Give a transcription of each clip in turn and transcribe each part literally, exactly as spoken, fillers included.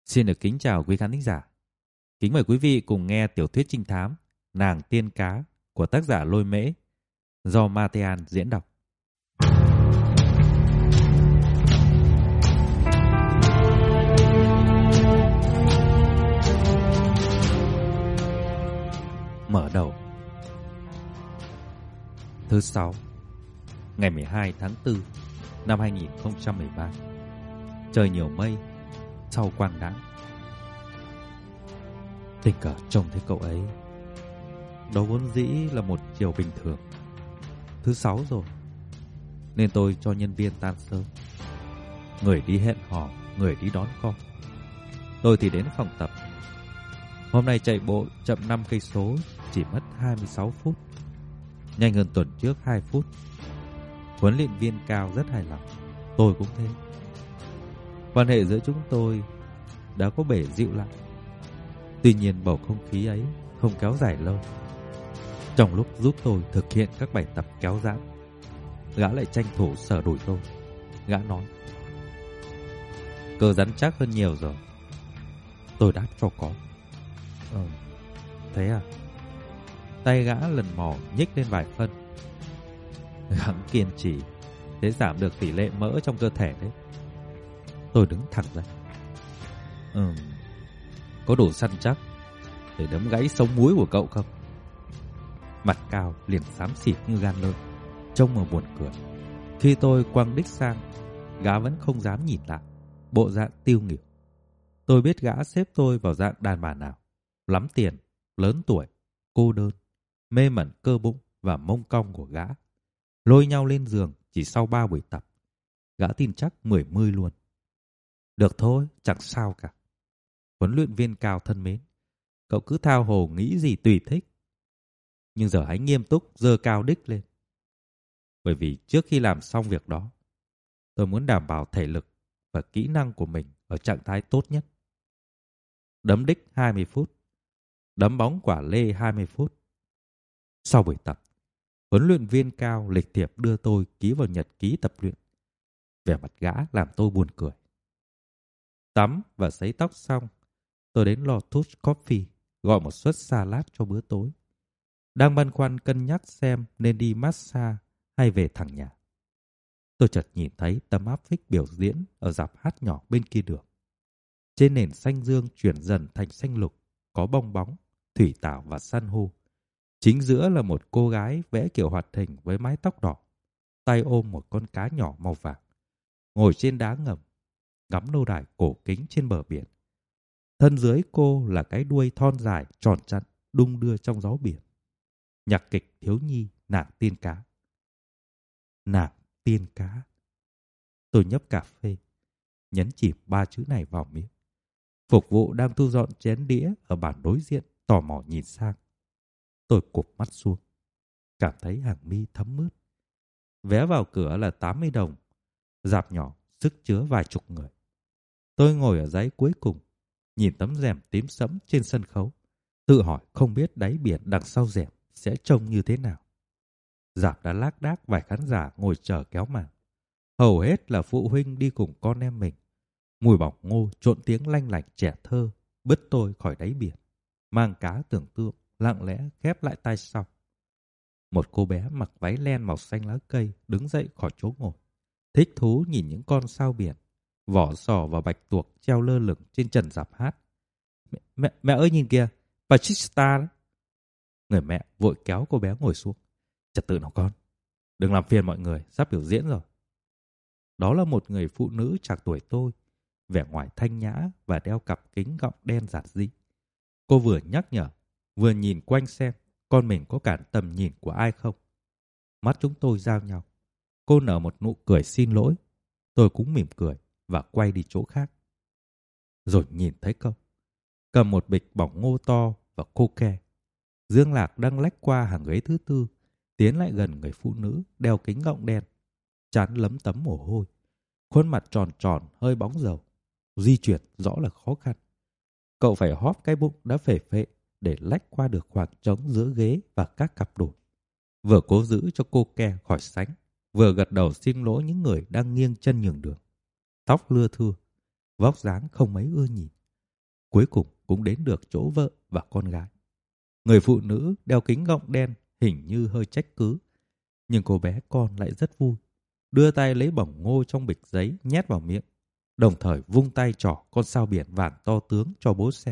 Xin được kính chào quý khán thính giả. Kính mời quý vị cùng nghe tiểu thuyết trinh thám Nàng Tiên Cá của tác giả Lôi Mễ do Matean diễn đọc. Mở đầu. Thứ sáu, ngày mười hai tháng tư năm hai nghìn không trăm mười ba. Trời nhiều mây, sau quang đãng. Tình cờ trông thấy cậu ấy. Đó vốn dĩ là một chiều bình thường, thứ sáu rồi, nên tôi cho nhân viên tan sớm. Người đi hẹn hò, người đi đón con. Tôi thì đến phòng tập. Hôm nay chạy bộ chậm năm cây số, chỉ mất hai mươi sáu phút, nhanh hơn tuần trước hai phút. Huấn luyện viên Cao rất hài lòng, tôi cũng thế. Quan hệ giữa chúng tôi đã có bể dịu lại. Tuy nhiên bầu không khí ấy không kéo dài lâu. Trong lúc giúp tôi thực hiện các bài tập kéo giãn, gã lại tranh thủ sờ đùi tôi. Gã nói: "Cơ rắn chắc hơn nhiều rồi." Tôi đáp cho có. Ờ, thế à? Tay gã lần mò nhích lên vài phân. Gắng kiên trì để giảm được tỷ lệ mỡ trong cơ thể đấy. Tôi đứng thẳng ra. Ừm, có đủ săn chắc để đấm gãy sống múi của cậu không? Mặt Cao liền xám xịt như gan lợn, trông mà buồn cười. Khi tôi quăng đích sang, gã vẫn không dám nhìn lại, bộ dạng tiêu nghỉu. Tôi biết gã xếp tôi vào dạng đàn bà nào: lắm tiền, lớn tuổi, cô đơn, mê mẩn cơ bụng và mông cong của gã. Lôi nhau lên giường chỉ sau ba buổi tập, gã tin chắc mười mươi luôn. Được thôi, chẳng sao cả. Huấn luyện viên Cao thân mến, cậu cứ thao hồ nghĩ gì tùy thích. Nhưng giờ hãy nghiêm túc giơ cao đích lên. Bởi vì trước khi làm xong việc đó, tôi muốn đảm bảo thể lực và kỹ năng của mình ở trạng thái tốt nhất. Đấm đích hai mươi phút, đấm bóng quả lê hai mươi phút. Sau buổi tập, huấn luyện viên Cao lịch thiệp đưa tôi ký vào nhật ký tập luyện. Vẻ mặt gã làm tôi buồn cười. Tắm và sấy tóc xong, tôi đến Lotus Coffee gọi một suất salad cho bữa tối. Đang băn khoăn cân nhắc xem nên đi massage hay về thẳng nhà. Tôi chợt nhìn thấy tấm áp phích biểu diễn ở rạp hát nhỏ bên kia đường. Trên nền xanh dương chuyển dần thành xanh lục, có bong bóng, thủy tảo và san hô. Chính giữa là một cô gái vẽ kiểu hoạt hình với mái tóc đỏ, tay ôm một con cá nhỏ màu vàng, ngồi trên đá ngầm, ngắm lâu đài cổ kính trên bờ biển. Thân dưới cô là cái đuôi thon dài tròn trặn đung đưa trong gió biển. Nhạc kịch thiếu nhi Nàng Tiên Cá. Nàng Tiên Cá. Tôi nhấp cà phê, nhấn chìm ba chữ này vào miệng. Phục vụ đang thu dọn chén đĩa ở bàn đối diện tò mò nhìn sang. Tôi cụp mắt xuống, cảm thấy hàng mi thấm mướt. Vé vào cửa là tám mươi đồng. Rạp nhỏ sức chứa vài chục người. Tôi ngồi ở dãy cuối cùng, nhìn tấm rèm tím sẫm trên sân khấu, tự hỏi không biết đáy biển đằng sau rèm sẽ trông như thế nào. Rạp đã lác đác vài khán giả ngồi chờ kéo màn. Hầu hết là phụ huynh đi cùng con em mình. Mùi bỏng ngô trộn tiếng lanh lảnh trẻ thơ bứt tôi khỏi đáy biển. Mang cá tưởng tượng lặng lẽ khép lại tay sau. Một cô bé mặc váy len màu xanh lá cây đứng dậy khỏi chỗ ngồi, thích thú nhìn những con sao biển, vỏ sò và bạch tuộc treo lơ lửng trên trần rạp hát. Mẹ, mẹ, mẹ ơi nhìn kìa, Pachista đó. Người mẹ vội kéo cô bé ngồi xuống. Trật tự nào con, đừng làm phiền mọi người, sắp biểu diễn rồi. Đó là một người phụ nữ trạc tuổi tôi, vẻ ngoài thanh nhã và đeo cặp kính gọng đen giản dị. Cô vừa nhắc nhở, vừa nhìn quanh xem con mình có cản tầm nhìn của ai không. Mắt chúng tôi giao nhau. Cô nở một nụ cười xin lỗi. Tôi cũng mỉm cười và quay đi chỗ khác. Rồi nhìn thấy cậu, cầm một bịch bỏng ngô to và coke. Dương Lạc đang lách qua hàng ghế thứ tư, tiến lại gần người phụ nữ đeo kính gọng đen, trán lấm tấm mồ hôi, khuôn mặt tròn tròn hơi bóng dầu. Di chuyển rõ là khó khăn. Cậu phải hóp cái bụng đã phể phệ để lách qua được khoảng trống giữa ghế và các cặp đùi. Vừa cố giữ cho cô ke khỏi sánh, vừa gật đầu xin lỗi những người đang nghiêng chân nhường đường. Tóc lưa thưa, vóc dáng không mấy ưa nhìn, Cuối cùng cũng đến được chỗ vợ và con gái. Người phụ nữ đeo kính gọng đen hình như hơi trách cứ, nhưng cô bé con lại rất vui. Đưa tay lấy bỏng ngô trong bịch giấy nhét vào miệng, đồng thời vung tay trỏ con sao biển vàng to tướng cho bố xem.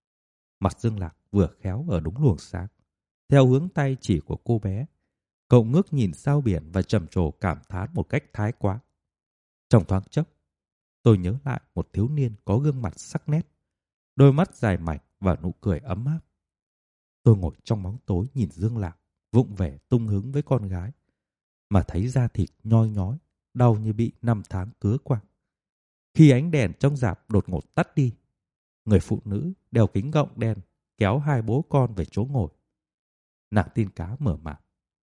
Mặt Dương Lạc vừa khéo ở đúng luồng sáng. Theo hướng tay chỉ của cô bé, cậu ngước nhìn sao biển và trầm trồ cảm thán một cách thái quá. Trong thoáng chốc, tôi nhớ lại một thiếu niên có gương mặt sắc nét, đôi mắt dài mảnh và nụ cười ấm áp. Tôi ngồi trong bóng tối nhìn Dương Lạc vụng về tung hứng với con gái, mà thấy da thịt nhoi nhói, đau như bị năm tháng cứa quăng. Khi ánh đèn trong rạp đột ngột tắt đi, người phụ nữ đeo kính gọng đen kéo hai bố con về chỗ ngồi. Nàng tiên cá mở màn.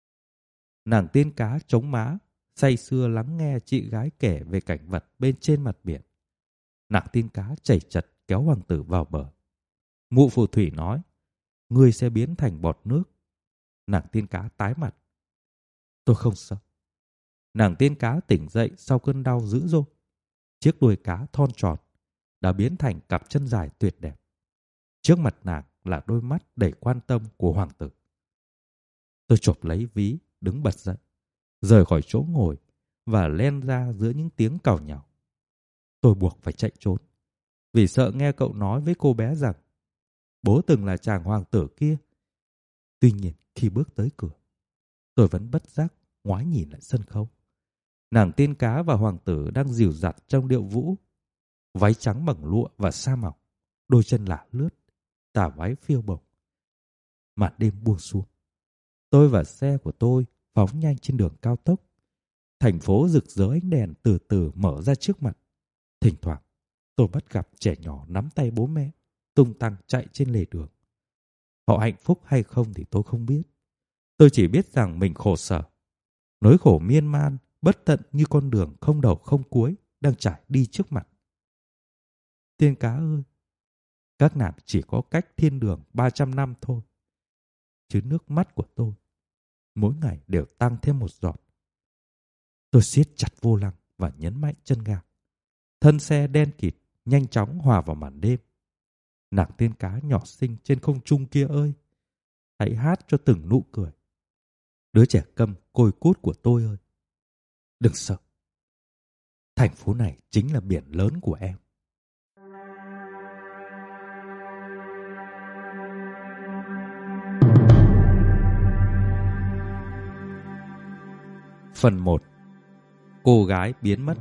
Nàng tiên cá chống má, say sưa lắng nghe chị gái kể về cảnh vật bên trên mặt biển. Nàng tiên cá chảy chật kéo hoàng tử vào bờ. Mụ phù thủy nói, ngươi sẽ biến thành bọt nước. Nàng tiên cá tái mặt. Tôi không sợ. Nàng tiên cá tỉnh dậy sau cơn đau dữ dội. Chiếc đuôi cá thon tròn đã biến thành cặp chân dài tuyệt đẹp. Trước mặt nàng là đôi mắt đầy quan tâm của hoàng tử. Tôi chộp lấy ví, đứng bật dậy, rời khỏi chỗ ngồi và len ra giữa những tiếng càu nhàu. Tôi buộc phải chạy trốn, vì sợ nghe cậu nói với cô bé rằng bố từng là chàng hoàng tử kia. Tuy nhiên khi bước tới cửa, tôi vẫn bất giác ngoái nhìn lại sân khấu. Nàng tiên cá và hoàng tử đang dìu dặt trong điệu vũ. Váy trắng bằng lụa và sa mỏng, đôi chân lả lướt, tà váy phiêu bồng. Màn đêm buông xuống. Tôi và xe của tôi phóng nhanh trên đường cao tốc. Thành phố rực rỡ ánh đèn từ từ mở ra trước mặt. Thỉnh thoảng, tôi bắt gặp trẻ nhỏ nắm tay bố mẹ, tung tăng chạy trên lề đường. Họ hạnh phúc hay không thì tôi không biết. Tôi chỉ biết rằng mình khổ sở. Nỗi khổ miên man, bất tận như con đường không đầu không cuối đang trải đi trước mặt. Tiên cá ơi, các nàng chỉ có cách thiên đường ba trăm năm thôi. Chứ nước mắt của tôi mỗi ngày đều tăng thêm một giọt. Tôi siết chặt vô lăng và nhấn mạnh chân ga. Thân xe đen kịt nhanh chóng hòa vào màn đêm. Nàng tiên cá nhỏ xinh trên không trung kia ơi, hãy hát cho từng nụ cười. Đứa trẻ câm côi cút của tôi ơi, đừng sợ. Thành phố này chính là biển lớn của em. Phần một. Cô gái biến mất.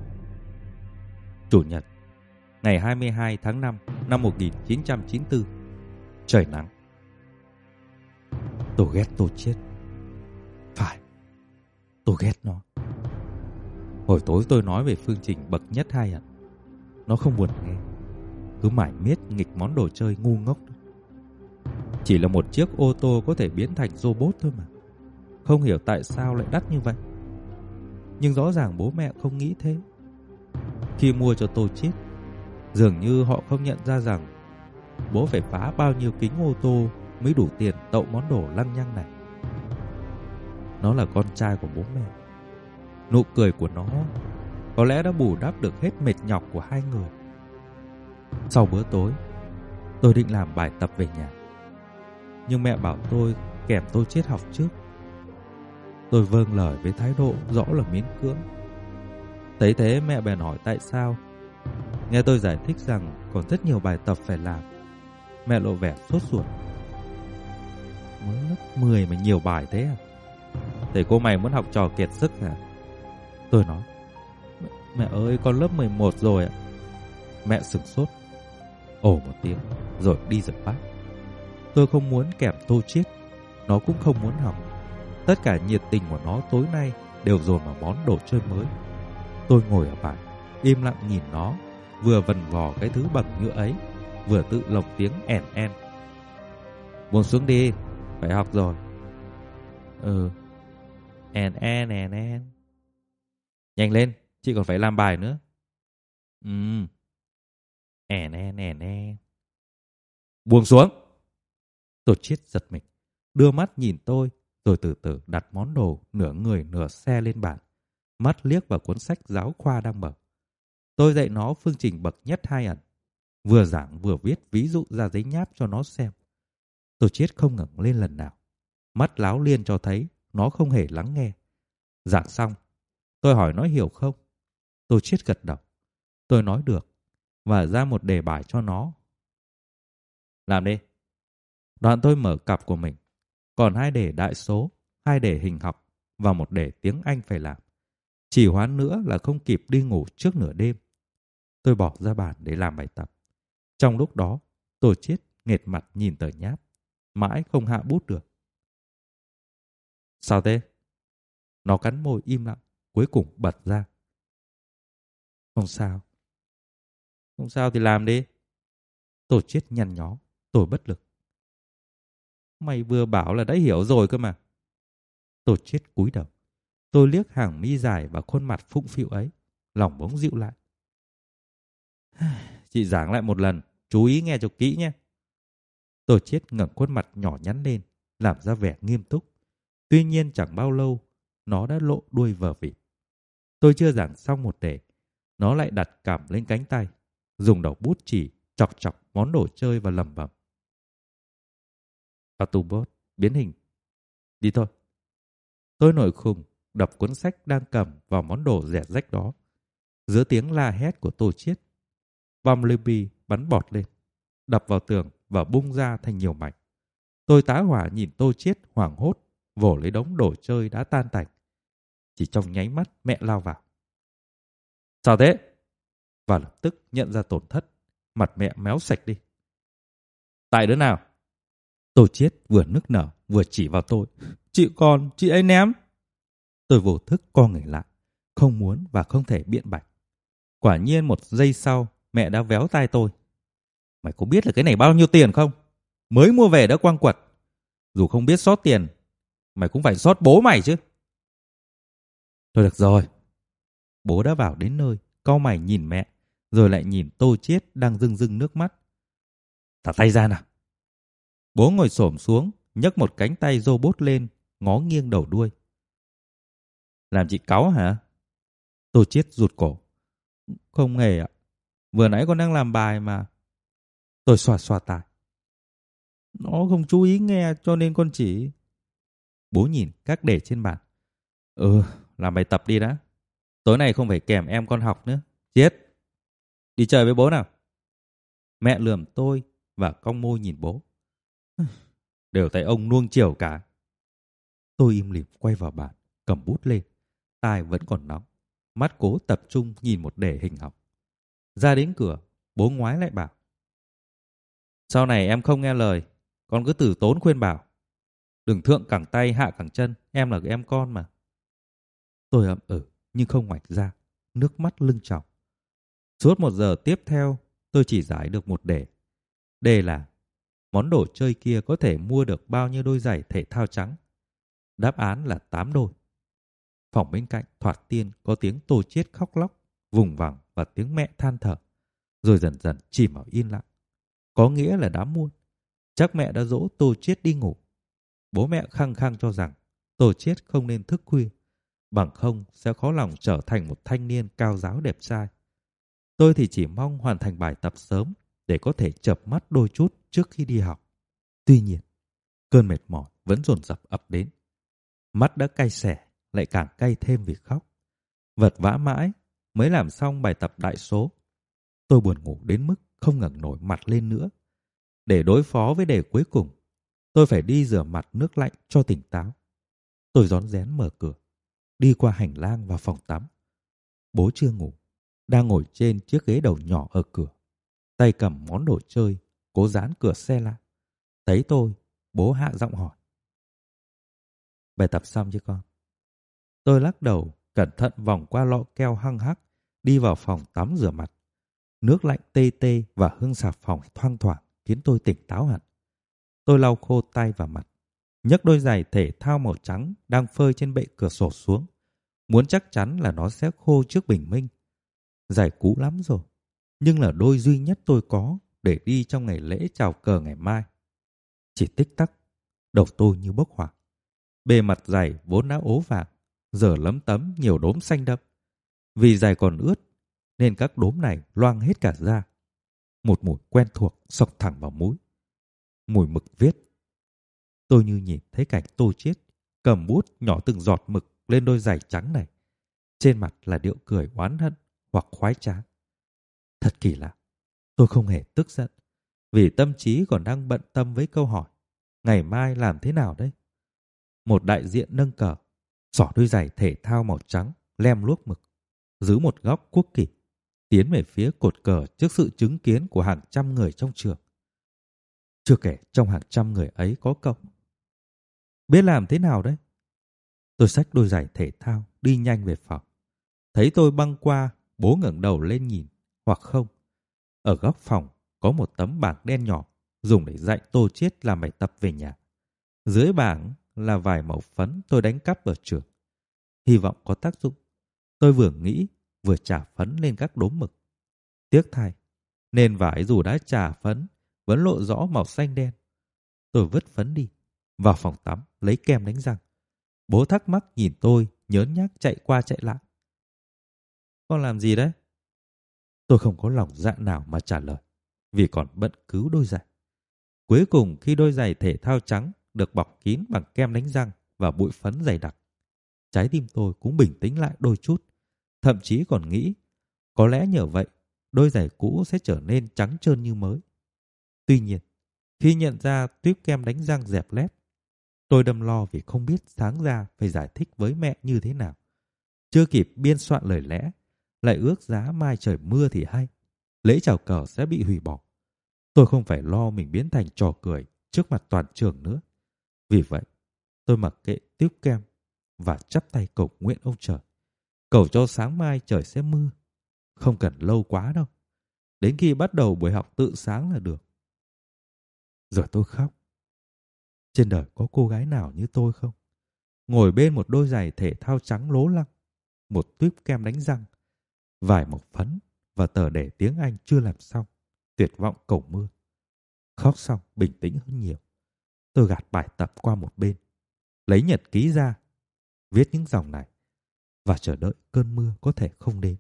Chủ nhật, ngày hai mươi hai tháng năm năm một nghìn chín trăm chín mươi tư. Trời nắng. Tôi ghét Tô Chiết. Phải, tôi ghét nó. Hồi tối tôi nói về phương trình bậc nhất hai ạ. Nó không buồn nghe, cứ mải miết nghịch món đồ chơi ngu ngốc đó. Chỉ là một chiếc ô tô có thể biến thành robot thôi mà. Không hiểu tại sao lại đắt như vậy. Nhưng rõ ràng bố mẹ không nghĩ thế. Khi mua cho Tô Chiết, dường như họ không nhận ra rằng bố phải phá bao nhiêu kính ô tô mới đủ tiền tậu món đồ lăng nhăng này. Nó là con trai của bố mẹ. Nụ cười của nó có lẽ đã bù đắp được hết mệt nhọc của hai người. Sau bữa tối, tôi định làm bài tập về nhà, nhưng mẹ bảo tôi kèm Tô Chiết học trước. Tôi vâng lời với thái độ rõ là miễn cưỡng. Thấy thế mẹ bèn hỏi tại sao. Nghe tôi giải thích rằng còn rất nhiều bài tập phải làm, mẹ lộ vẻ sốt ruột. Mới lớp mười mà nhiều bài thế à? Thầy cô mày muốn học trò kiệt sức hả? Tôi nói, mẹ ơi, con lớp mười một rồi ạ. Mẹ sửng sốt, ồ một tiếng, rồi đi giật bát. Tôi không muốn kèm Tô Chiết, nó cũng không muốn học. Tất cả nhiệt tình của nó tối nay đều dồn vào món đồ chơi mới. Tôi ngồi ở bàn, im lặng nhìn nó, vừa vần vò cái thứ bằng nhựa ấy, vừa tự lồng tiếng ẻn en. Buông xuống đi, phải học rồi. Ừ, ẻn en ẻn en. Nhanh lên, chị còn phải làm bài nữa. Ừ, ẻn en ẻn en. Buông xuống. Tô Chiết giật mình, đưa mắt nhìn tôi, rồi từ từ đặt món đồ nửa người nửa xe lên bàn, mắt liếc vào cuốn sách giáo khoa đang mở. Tôi dạy nó phương trình bậc nhất hai ẩn. vừa giảng vừa viết ví dụ ra giấy nháp cho nó xem. Tôi Chiết không ngẩng lên lần nào. Mắt láo liên cho thấy nó không hề lắng nghe. Giảng xong, tôi hỏi nó hiểu không. Tôi Chiết gật đầu. Tôi nói được và ra một đề bài cho nó. Làm đi. Đoạn tôi mở cặp của mình. Còn hai đề đại số, hai đề hình học và một đề tiếng Anh phải làm. Chỉ hoãn nữa là không kịp đi ngủ trước nửa đêm. Tôi bỏ ra bàn để làm bài tập. Trong lúc đó, tôi Chiết nghệt mặt nhìn tờ nháp. Mãi không hạ bút được. Sao thế? Nó cắn môi im lặng, cuối cùng bật ra. Không sao. Không sao thì làm đi. Tôi Chiết nhăn nhó, tôi bất lực. Mày vừa bảo là đã hiểu rồi cơ mà. Tôi Chiết cúi đầu. Tôi liếc hàng mi dài và khuôn mặt phụng phịu ấy. Lòng bỗng dịu lại. Chị giảng lại một lần, chú ý nghe cho kỹ nhé. Tôi Chiết ngẩng khuôn mặt nhỏ nhắn lên, làm ra vẻ nghiêm túc. Tuy nhiên chẳng bao lâu, nó đã lộ đuôi vờ vịt. Tôi chưa giảng xong một đề, nó lại đặt cằm lên cánh tay, dùng đầu bút chỉ chọc chọc món đồ chơi và lẩm bẩm. Autobot, biến hình. Đi thôi. Tôi nổi khùng, đập cuốn sách đang cầm vào món đồ rẻ rách đó. Giữa tiếng la hét của Tô Chiết, Bumblebee bắn bọt lên, đập vào tường và bung ra thành nhiều mảnh. Tôi tá hỏa nhìn Tô Chiết hoảng hốt, vồ lấy đống đồ chơi đã tan tành. Chỉ trong nháy mắt mẹ lao vào. Sao thế? Và lập tức nhận ra tổn thất, mặt mẹ méo sạch đi. Tại đứa nào? Tô Chiết vừa nức nở vừa chỉ vào tôi. Chị còn, chị ấy ném. Tôi vô thức co người lại, không muốn và không thể biện bạch. Quả nhiên một giây sau, mẹ đã véo tai tôi. Mày có biết là cái này bao nhiêu tiền không? Mới mua về đã quăng quật. Dù không biết xót tiền, mày cũng phải xót bố mày chứ. Thôi được rồi. Bố đã vào đến nơi, cau mày nhìn mẹ, rồi lại nhìn Tô Chiết đang rưng rưng nước mắt. Thả tay ra nào. Bố ngồi xổm xuống, nhấc một cánh tay robot lên, ngó nghiêng đầu đuôi. Làm chị cáu hả? Tô Chiết rụt cổ. Không hề ạ. Vừa nãy con đang làm bài mà. Tôi xoa xoa tai. Nó không chú ý nghe cho nên con chỉ... Bố nhìn các đề trên bàn. Ừ, làm bài tập đi đã. Tối nay không phải kèm em con học nữa. Chiết, đi chơi với bố nào. Mẹ lườm tôi và cong môi nhìn bố. Đều tại ông nuông chiều cả. Tôi im lìm quay vào bàn, cầm bút lên. Tai vẫn còn nóng. Mắt cố tập trung nhìn một đề hình học. Ra đến cửa, bố ngoái lại bảo. Sau này em không nghe lời, con cứ từ tốn khuyên bảo. Đừng thượng cẳng tay hạ cẳng chân, em là em con mà. Tôi ậm ừ nhưng không ngoạch ra, nước mắt lưng tròng. Suốt một giờ tiếp theo, tôi chỉ giải được một đề. Đề là món đồ chơi kia có thể mua được bao nhiêu đôi giày thể thao trắng. Đáp án là tám đôi. Phòng bên cạnh thoạt tiên có tiếng Tô Chiết khóc lóc, vùng vằng và tiếng mẹ than thở. Rồi dần dần chìm vào yên lặng. Có nghĩa là đã muộn. Chắc mẹ đã dỗ Tô Chiết đi ngủ. Bố mẹ khăng khăng cho rằng Tô Chiết không nên thức khuya, bằng không sẽ khó lòng trở thành một thanh niên cao ráo đẹp trai. Tôi thì chỉ mong hoàn thành bài tập sớm để có thể chợp mắt đôi chút trước khi đi học. Tuy nhiên, cơn mệt mỏi vẫn dồn dập ập đến. Mắt đã cay xẻ, lại càng cay thêm vì khóc. Vật vã mãi mới làm xong bài tập đại số. Tôi buồn ngủ đến mức không ngẩng nổi mặt lên nữa. Để đối phó với đề cuối cùng, tôi phải đi rửa mặt nước lạnh cho tỉnh táo. Tôi rón rén mở cửa, đi qua hành lang vào phòng tắm. Bố chưa ngủ, đang ngồi trên chiếc ghế đầu nhỏ ở cửa, tay cầm món đồ chơi, cố dán cửa xe lại. Thấy tôi, bố hạ giọng hỏi. Bài tập xong chứ con? Tôi lắc đầu, cẩn thận vòng qua lọ keo hăng hắc, đi vào phòng tắm rửa mặt. Nước lạnh tê tê và hương xà phòng thoang thoảng khiến tôi tỉnh táo hẳn. Tôi lau khô tay và mặt, nhấc đôi giày thể thao màu trắng đang phơi trên bệ cửa sổ xuống, muốn chắc chắn là nó sẽ khô trước bình minh. Giày cũ lắm rồi, nhưng là đôi duy nhất tôi có để đi trong ngày lễ chào cờ ngày mai. Chỉ tích tắc, đầu tôi như bốc hỏa. Bề mặt giày vốn đã ố vàng, giờ lấm tấm nhiều đốm xanh đậm. Vì giày còn ướt, nên các đốm này loang hết cả da. Một mùi quen thuộc xộc thẳng vào mũi. Mùi mực viết. Tôi như nhìn thấy cảnh Tô Chiết cầm bút nhỏ từng giọt mực lên đôi giày trắng này. Trên mặt là điệu cười oán hận hoặc khoái trá. Thật kỳ lạ. Tôi không hề tức giận, vì tâm trí còn đang bận tâm với câu hỏi ngày mai làm thế nào đấy. Một đại diện nâng cờ, xỏ đôi giày thể thao màu trắng lem luốc mực, giữ một góc quốc kỷ, tiến về phía cột cờ trước sự chứng kiến của hàng trăm người trong trường. Chưa kể trong hàng trăm người ấy có cậu. Biết làm thế nào đấy? Tôi xách đôi giày thể thao đi nhanh về phòng. Thấy tôi băng qua, bố ngẩng đầu lên nhìn, hoặc không. Ở góc phòng có một tấm bảng đen nhỏ dùng để dạy Tô Chiết làm bài tập về nhà. Dưới bảng là vài mẩu phấn tôi đánh cắp ở trường. Hy vọng có tác dụng. Tôi vừa nghĩ vừa chà phấn lên các đốm mực. Tiếc thay, nền vải dù đã chà phấn vẫn lộ rõ màu xanh đen. Tôi vứt phấn đi, vào phòng tắm lấy kem đánh răng. Bố thắc mắc nhìn tôi, nhớn nhác chạy qua chạy lại. Con làm gì đấy? Tôi không có lòng dạ nào mà trả lời, vì còn bận cứu đôi giày. Cuối cùng khi đôi giày thể thao trắng được bọc kín bằng kem đánh răng và bụi phấn dày đặc, trái tim tôi cũng bình tĩnh lại đôi chút. Thậm chí còn nghĩ, có lẽ nhờ vậy, đôi giày cũ sẽ trở nên trắng trơn như mới. Tuy nhiên, khi nhận ra tuýp kem đánh răng dẹp lép, tôi đâm lo vì không biết sáng ra phải giải thích với mẹ như thế nào. Chưa kịp biên soạn lời lẽ, lại ước giá mai trời mưa thì hay, lễ chào cờ sẽ bị hủy bỏ. Tôi không phải lo mình biến thành trò cười trước mặt toàn trường nữa. Vì vậy, tôi mặc kệ tuýp kem và chắp tay cầu nguyện ông trời. Cầu cho sáng mai trời sẽ mưa. Không cần lâu quá đâu. Đến khi bắt đầu buổi học tự sáng là được. Rồi tôi khóc. Trên đời có cô gái nào như tôi không? Ngồi bên một đôi giày thể thao trắng lố lăng, một tuýp kem đánh răng, vài mẩu phấn và tờ đề tiếng Anh chưa làm xong, tuyệt vọng cầu mưa. Khóc xong bình tĩnh hơn nhiều. Tôi gạt bài tập qua một bên, lấy nhật ký ra, viết những dòng này và chờ đợi cơn mưa có thể không đến.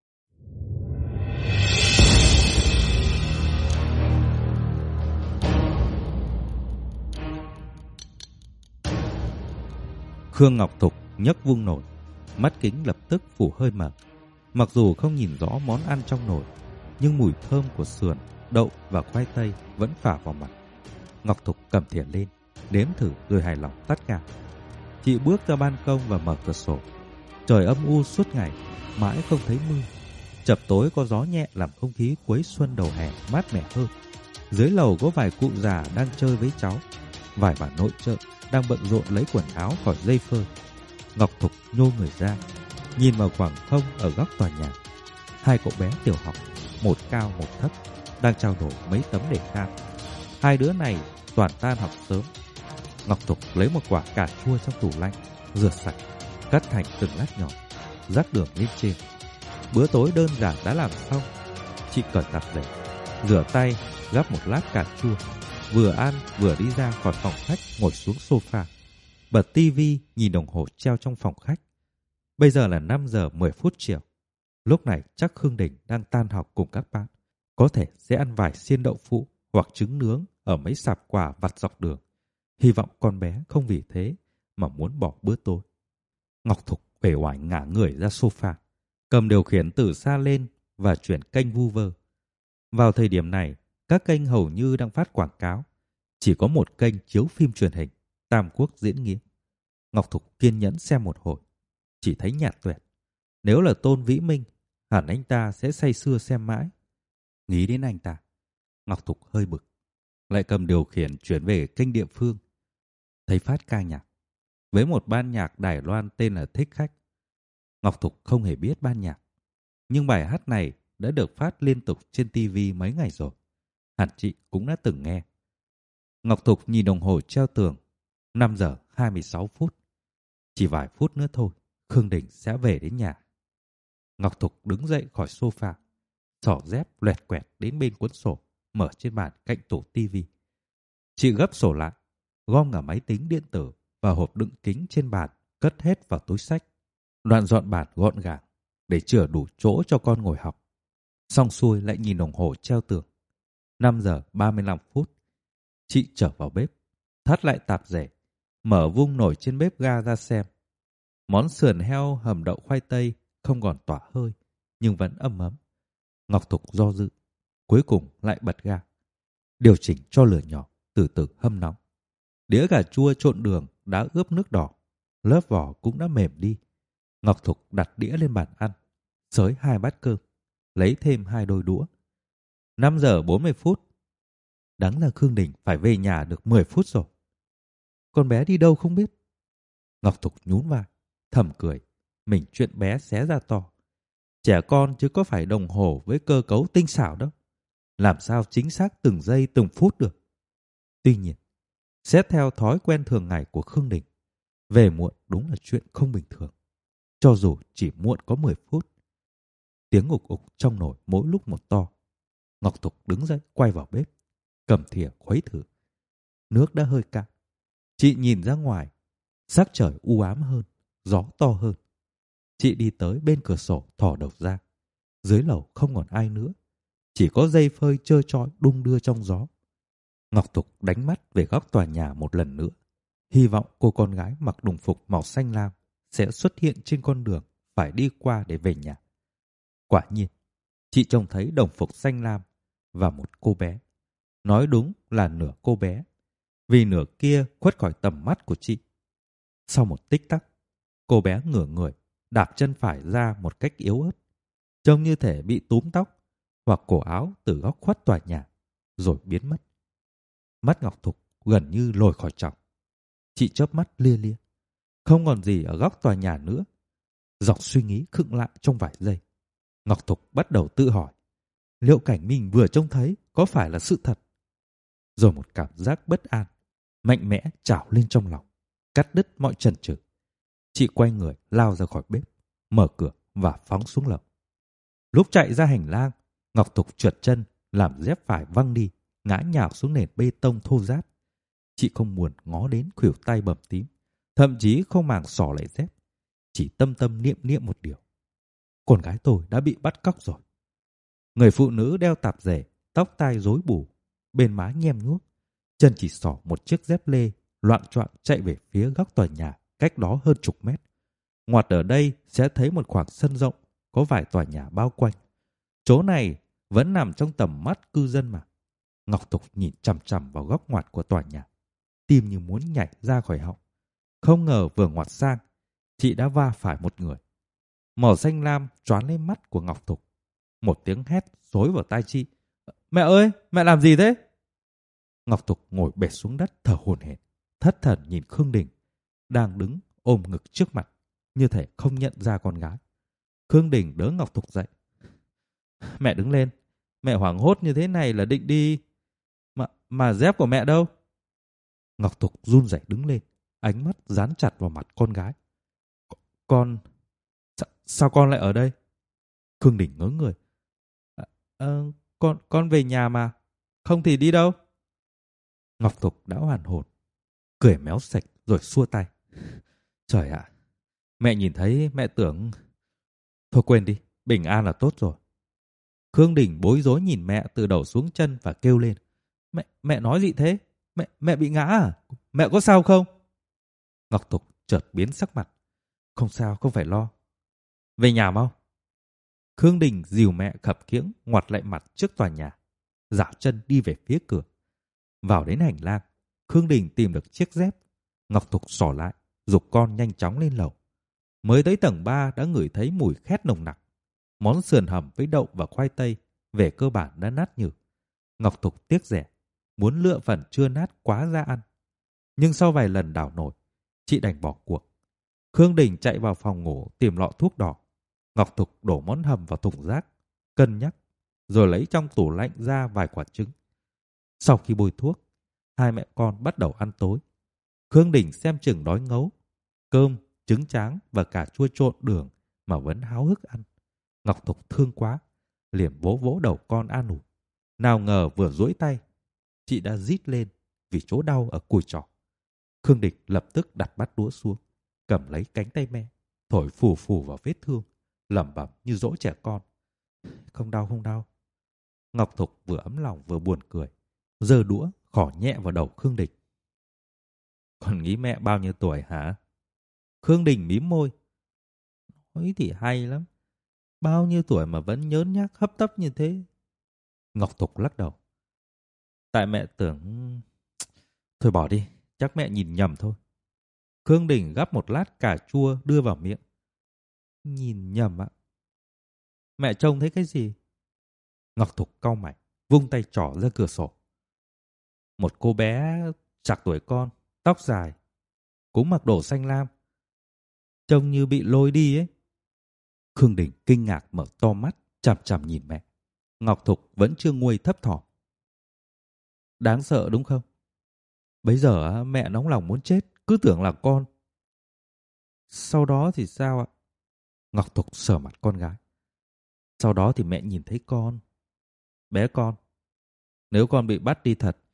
Khương Ngọc Thục nhấc vung nồi, mắt kính lập tức phủ hơi mờ. Mặc dù không nhìn rõ món ăn trong nồi, nhưng mùi thơm của sườn, đậu và khoai tây vẫn phả vào mặt. Ngọc Thục cầm thìa lên, nếm thử rồi hài lòng tắt gạo. Chị bước ra ban công và mở cửa sổ. Trời âm u suốt ngày, mãi không thấy mưa. Chập tối có gió nhẹ làm không khí cuối xuân đầu hè mát mẻ hơn. Dưới lầu có vài cụ già đang chơi với cháu. Vài bà nội trợ đang bận rộn lấy quần áo khỏi dây phơi. Ngọc Thục nhô người ra, nhìn vào khoảng không ở góc tòa nhà. Hai cậu bé tiểu học, một cao một thấp, đang trao đổi mấy tấm đề can. Hai đứa này toàn tan học sớm. Ngọc Thục lấy một quả cà chua trong tủ lạnh, rửa sạch, cắt thành từng lát nhỏ, rắc đường lên trên. Bữa tối đơn giản đã làm xong. Chị cởi tạp dề, rửa tay, gắp một lát cà chua, vừa ăn vừa đi ra khỏi phòng khách ngồi xuống sofa, bật tivi nhìn đồng hồ treo trong phòng khách. Bây giờ là năm giờ mười phút chiều. Lúc này chắc Khương Đình đang tan học cùng các bạn, có thể sẽ ăn vài xiên đậu phụ hoặc trứng nướng ở mấy sạp quà vặt dọc đường. Hy vọng con bé không vì thế mà muốn bỏ bữa tối. Ngọc Thục uể oải ngả người ra sofa, cầm điều khiển từ xa lên và chuyển kênh vu vơ. Vào thời điểm này, các kênh hầu như đang phát quảng cáo. Chỉ có một kênh chiếu phim truyền hình, Tam Quốc diễn nghĩa. Ngọc Thục kiên nhẫn xem một hồi, chỉ thấy nhạt tuyệt. Nếu là Tôn Vĩ Minh, hẳn anh ta sẽ say sưa xem mãi. Nghĩ đến anh ta, Ngọc Thục hơi bực, lại cầm điều khiển chuyển về kênh địa phương. Thấy phát ca nhạc với một ban nhạc Đài Loan tên là Thích Khách. Ngọc Thục không hề biết ban nhạc, nhưng bài hát này đã được phát liên tục trên tivi mấy ngày rồi. Hẳn chị cũng đã từng nghe. Ngọc Thục nhìn đồng hồ treo tường, năm giờ hai mươi sáu phút. Chỉ vài phút nữa thôi, Khương Đình sẽ về đến nhà. Ngọc Thục đứng dậy khỏi sofa, xỏ dép loẹt quẹt đến bên cuốn sổ mở trên bàn cạnh tủ tivi. Chị gấp sổ lại, gom cả máy tính điện tử và hộp đựng kính trên bàn, cất hết vào túi xách. Đoạn dọn bàn gọn gàng để chừa đủ chỗ cho con ngồi học. Xong xuôi lại nhìn đồng hồ treo tường, năm giờ ba mươi lăm phút, chị trở vào bếp, thắt lại tạp dề, mở vung nồi trên bếp ga ra xem. Món sườn heo hầm đậu khoai tây không còn tỏa hơi, nhưng vẫn ấm ấm. Ngọc Thục do dự, cuối cùng lại bật ga. Điều chỉnh cho lửa nhỏ, từ từ hâm nóng. Đĩa cà chua trộn đường đã ướp nước đỏ, lớp vỏ cũng đã mềm đi. Ngọc Thục đặt đĩa lên bàn ăn, xới hai bát cơm, lấy thêm hai đôi đũa. năm giờ bốn mươi phút. Đáng là Khương Đình phải về nhà được mười phút rồi. Con bé đi đâu không biết. Ngọc Thục nhún vai, thầm cười. Mình chuyện bé xé ra to. Trẻ con chứ có phải đồng hồ với cơ cấu tinh xảo đâu. Làm sao chính xác từng giây từng phút được. Tuy nhiên, xét theo thói quen thường ngày của Khương Đình, về muộn đúng là chuyện không bình thường. Cho dù chỉ muộn có mười phút. Tiếng ục ục trong nồi mỗi lúc một to. Ngọc Thục đứng dậy quay vào bếp, cầm thìa khuấy thử. Nước đã hơi cạn. Chị nhìn ra ngoài, sắc trời u ám hơn, gió to hơn. Chị đi tới bên cửa sổ thò đầu ra. Dưới lầu không còn ai nữa, chỉ có dây phơi trơ trọi đung đưa trong gió. Ngọc Thục đánh mắt về góc tòa nhà một lần nữa, hy vọng cô con gái mặc đồng phục màu xanh lam sẽ xuất hiện trên con đường phải đi qua để về nhà. Quả nhiên, chị trông thấy đồng phục xanh lam và một cô bé. Nói đúng là nửa cô bé, vì nửa kia khuất khỏi tầm mắt của chị. Sau một tích tắc, cô bé ngửa người, đạp chân phải ra một cách yếu ớt, trông như thể bị túm tóc hoặc cổ áo từ góc khuất tòa nhà, rồi biến mất. Mắt Ngọc Thục gần như lồi khỏi tròng. Chị chớp mắt lia lia. Không còn gì ở góc tòa nhà nữa. Dọc suy nghĩ khựng lại trong vài giây. Ngọc Thục bắt đầu tự hỏi, liệu cảnh mình vừa trông thấy có phải là sự thật? Rồi một cảm giác bất an, mạnh mẽ trào lên trong lòng, cắt đứt mọi chần chừ. Chị quay người lao ra khỏi bếp, mở cửa và phóng xuống lầu. Lúc chạy ra hành lang, Ngọc Thục trượt chân, làm dép phải văng đi, ngã nhào xuống nền bê tông thô ráp. Chị không muốn ngó đến khuỷu tay bầm tím, thậm chí không màng xỏ lại dép, chỉ tâm tâm niệm niệm một điều: con gái tôi đã bị bắt cóc rồi. Người phụ nữ đeo tạp dề, tóc tai rối bù, bên má nhem nhuốc, chân chỉ xỏ một chiếc dép lê, loạng choạng chạy về phía góc tòa nhà cách đó hơn chục mét. Ngoặt ở đây sẽ thấy một khoảng sân rộng, có vài tòa nhà bao quanh. Chỗ này vẫn nằm trong tầm mắt cư dân mà. Ngọc Thục nhìn chằm chằm vào góc ngoặt của tòa nhà, tim như muốn nhảy ra khỏi họng. Không ngờ vừa ngoặt sang, chị đã va phải một người. Màu xanh lam choán lên mắt của Ngọc Thục. Một tiếng hét xối vào tai chị: mẹ ơi, mẹ làm gì thế? Ngọc Thục ngồi bệt xuống đất thở hổn hển, thất thần nhìn Khương Đình đang đứng ôm ngực trước mặt, như thể không nhận ra con gái. Khương Đình đỡ Ngọc Thục dậy. Mẹ đứng lên, mẹ hoảng hốt như thế này là định đi. Mà, mà dép của mẹ đâu? Ngọc Thục run rẩy đứng lên, ánh mắt dán chặt vào mặt con gái. Con... Sa, sao con lại ở đây? Khương Đình ngớ người. À, à, con, con về nhà mà, không thì đi đâu? Ngọc Thục đã hoàn hồn, cười méo sạch rồi xua tay. Trời ạ, mẹ nhìn thấy mẹ tưởng... Thôi quên đi, bình an là tốt rồi. Khương Đình bối rối nhìn mẹ từ đầu xuống chân và kêu lên. Mẹ, mẹ nói gì thế? Mẹ, mẹ bị ngã à? Mẹ có sao không? Ngọc Thục chợt biến sắc mặt. Không sao, không phải lo. Về nhà mau. Khương Đình dìu mẹ khập khiễng ngoặt lại mặt trước tòa nhà, dạo chân đi về phía cửa. Vào đến hành lang, Khương Đình tìm được chiếc dép. Ngọc Thục xỏ lại, giục con nhanh chóng lên lầu. Mới tới tầng ba đã ngửi thấy mùi khét nồng nặc. Món sườn hầm với đậu và khoai tây về cơ bản đã nát nhừ. Ngọc Thục tiếc rẻ, muốn lựa phần chưa nát quá ra ăn. Nhưng sau vài lần đảo nổi, chị đành bỏ cuộc. Khương Đình chạy vào phòng ngủ tìm lọ thuốc đỏ. Ngọc Thục đổ món hầm vào thùng rác, cân nhắc, rồi lấy trong tủ lạnh ra vài quả trứng. Sau khi bôi thuốc, hai mẹ con bắt đầu ăn tối. Khương Đình xem chừng đói ngấu, cơm, trứng tráng và cà chua trộn đường mà vẫn háo hức ăn. Ngọc Thục thương quá, liền vỗ vỗ đầu con an ủi. Nào ngờ vừa duỗi tay, chị đã rít lên vì chỗ đau ở cùi trỏ. Khương Đình lập tức đặt bát đũa xuống, cầm lấy cánh tay mẹ, thổi phù phù vào vết thương, lẩm bẩm như dỗ trẻ con. Không đau, không đau. Ngọc Thục vừa ấm lòng vừa buồn cười, giơ đũa khỏ nhẹ vào đầu Khương Đình. Còn nghĩ mẹ bao nhiêu tuổi hả? Khương Đình mím môi. Nói thì hay lắm. Bao nhiêu tuổi mà vẫn nhớn nhác hấp tấp như thế? Ngọc Thục lắc đầu. Tại mẹ tưởng... Thôi bỏ đi, chắc mẹ nhìn nhầm thôi. Khương Đình gắp một lát cà chua đưa vào miệng. Nhìn nhầm ạ? Mẹ trông thấy cái gì? Ngọc Thục cau mày, vung tay trỏ ra cửa sổ. Một cô bé chạc tuổi con, tóc dài, cũng mặc đồ xanh lam. Trông như bị lôi đi ấy. Khương Đình kinh ngạc mở to mắt, chằm chằm nhìn mẹ. Ngọc Thục vẫn chưa nguôi thấp thỏm. Đáng sợ đúng không? Bây giờ mẹ nóng lòng muốn chết, cứ tưởng là con. Sau đó thì sao ạ? Ngọc Thục sờ mặt con gái. Sau đó thì mẹ nhìn thấy con. Bé con, nếu con bị bắt đi thật,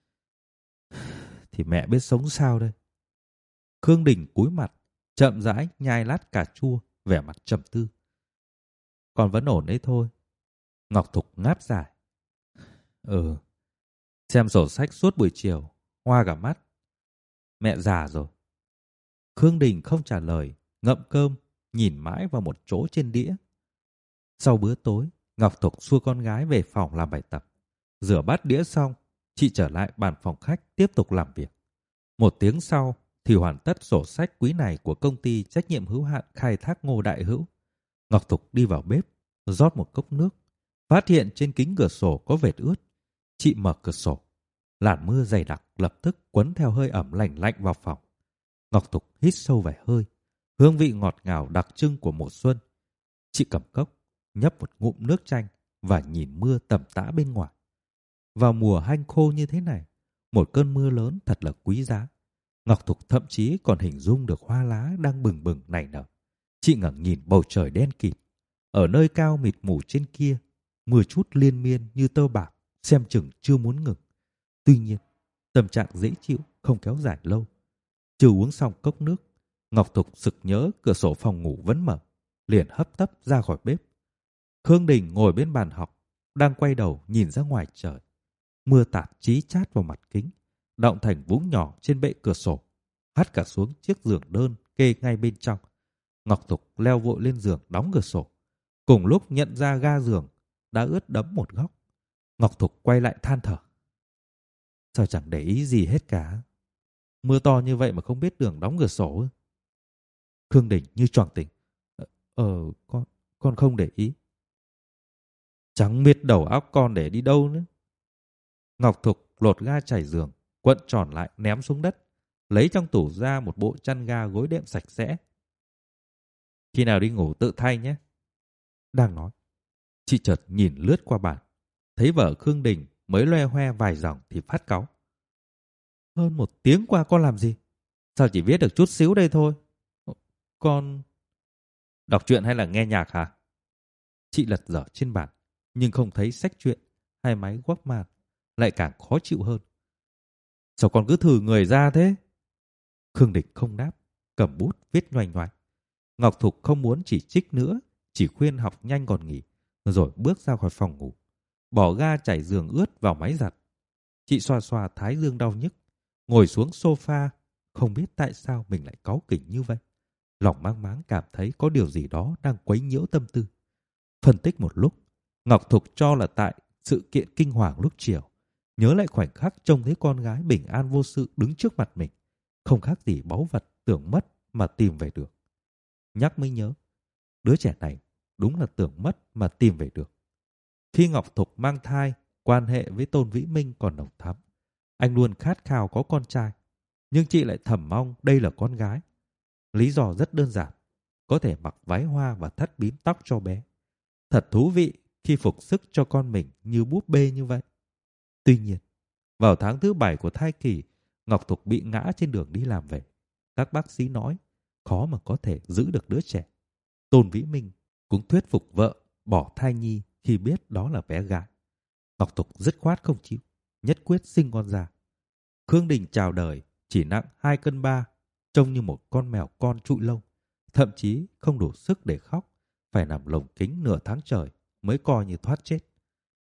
thì mẹ biết sống sao đây? Khương Đình cúi mặt, chậm rãi nhai lát cà chua, vẻ mặt trầm tư. Con vẫn ổn đấy thôi. Ngọc Thục ngáp dài. Ừ, xem sổ sách suốt buổi chiều, hoa cả mắt. Mẹ già rồi. Khương Đình không trả lời, ngậm cơm, nhìn mãi vào một chỗ trên đĩa. Sau bữa tối, Ngọc Thục xua con gái về phòng làm bài tập. Rửa bát đĩa xong, chị trở lại bàn phòng khách tiếp tục làm việc. Một tiếng sau thì hoàn tất sổ sách quý này của công ty trách nhiệm hữu hạn khai thác Ngô Đại Hữu. Ngọc Thục đi vào bếp, rót một cốc nước. Phát hiện trên kính cửa sổ có vệt ướt. Chị mở cửa sổ. Làn mưa dày đặc lập tức quấn theo hơi ẩm lạnh lạnh vào phòng. Ngọc Thục hít sâu vài hơi. Hương vị ngọt ngào đặc trưng của mùa xuân. Chị cầm cốc, nhấp một ngụm nước chanh và nhìn mưa tầm tã bên ngoài. Vào mùa hanh khô như thế này, một cơn mưa lớn thật là quý giá. Ngọc Thục thậm chí còn hình dung được hoa lá đang bừng bừng nảy nở. Chị ngẩng nhìn bầu trời đen kịt. Ở nơi cao mịt mù trên kia, mưa chút liên miên như tơ bạc, xem chừng chưa muốn ngừng. Tuy nhiên, tâm trạng dễ chịu không kéo dài lâu. Chưa uống xong cốc nước, Ngọc Thục sực nhớ cửa sổ phòng ngủ vẫn mở, liền hấp tấp ra khỏi bếp. Khương Đình ngồi bên bàn học, đang quay đầu nhìn ra ngoài trời. Mưa tạt chí chát vào mặt kính, đọng thành vũng nhỏ trên bệ cửa sổ, hắt cả xuống chiếc giường đơn kê ngay bên trong. Ngọc Thục leo vội lên giường đóng cửa sổ. Cùng lúc nhận ra ga giường đã ướt đẫm một góc. Ngọc Thục quay lại than thở. Sao chẳng để ý gì hết cả? Mưa to như vậy mà không biết đường đóng cửa sổ. Khương Đình như choàng tỉnh. Ờ, ờ con, con không để ý. Chẳng biết đầu óc con để đi đâu nữa. Ngọc Thục lột ga trải giường, quận tròn lại ném xuống đất, lấy trong tủ ra một bộ chăn ga gối đệm sạch sẽ. Khi nào đi ngủ tự thay nhé. Đang nói, chị chợt nhìn lướt qua bàn, thấy vợ Khương Đình mới loe hoe vài dòng thì phát cáu. Hơn một tiếng qua con làm gì? Sao chỉ viết được chút xíu đây thôi? Con... Đọc truyện hay là nghe nhạc hả? Chị lật dở trên bàn, nhưng không thấy sách truyện hay máy Walkman, lại càng khó chịu hơn. Sao con cứ thử người ra thế? Khương Đình không đáp, cầm bút viết nhoành nhoành. Ngọc Thục không muốn chỉ trích nữa, chỉ khuyên học nhanh còn nghỉ, rồi bước ra khỏi phòng ngủ, bỏ ga trải giường ướt vào máy giặt. Chị xoa xoa thái dương đau nhức, ngồi xuống sofa, không biết tại sao mình lại cáu kỉnh như vậy. Lòng mang máng cảm thấy có điều gì đó đang quấy nhiễu tâm tư. Phân tích một lúc, Ngọc Thục cho là tại sự kiện kinh hoàng lúc chiều. Nhớ lại khoảnh khắc trông thấy con gái bình an vô sự đứng trước mặt mình, không khác gì báu vật tưởng mất mà tìm về được. Nhắc mới nhớ, đứa trẻ này đúng là tưởng mất mà tìm về được. Khi Ngọc Thục mang thai, quan hệ với Tôn Vĩ Minh còn nồng thắm. Anh luôn khát khao có con trai, nhưng chị lại thầm mong đây là con gái. Lý do rất đơn giản, có thể mặc váy hoa và thắt bím tóc cho bé. Thật thú vị khi phục sức cho con mình như búp bê như vậy. Tuy nhiên, vào tháng thứ bảy của thai kỳ, Ngọc Thục bị ngã trên đường đi làm về. Các bác sĩ nói khó mà có thể giữ được đứa trẻ. Tôn Vĩ Minh cũng thuyết phục vợ bỏ thai nhi khi biết đó là bé gái. Ngọc Thục dứt khoát không chịu, nhất quyết sinh con ra. Khương Đình chào đời chỉ nặng hai cân ba, trông như một con mèo con trụi lông, thậm chí không đủ sức để khóc, phải nằm lồng kính nửa tháng trời mới coi như thoát chết.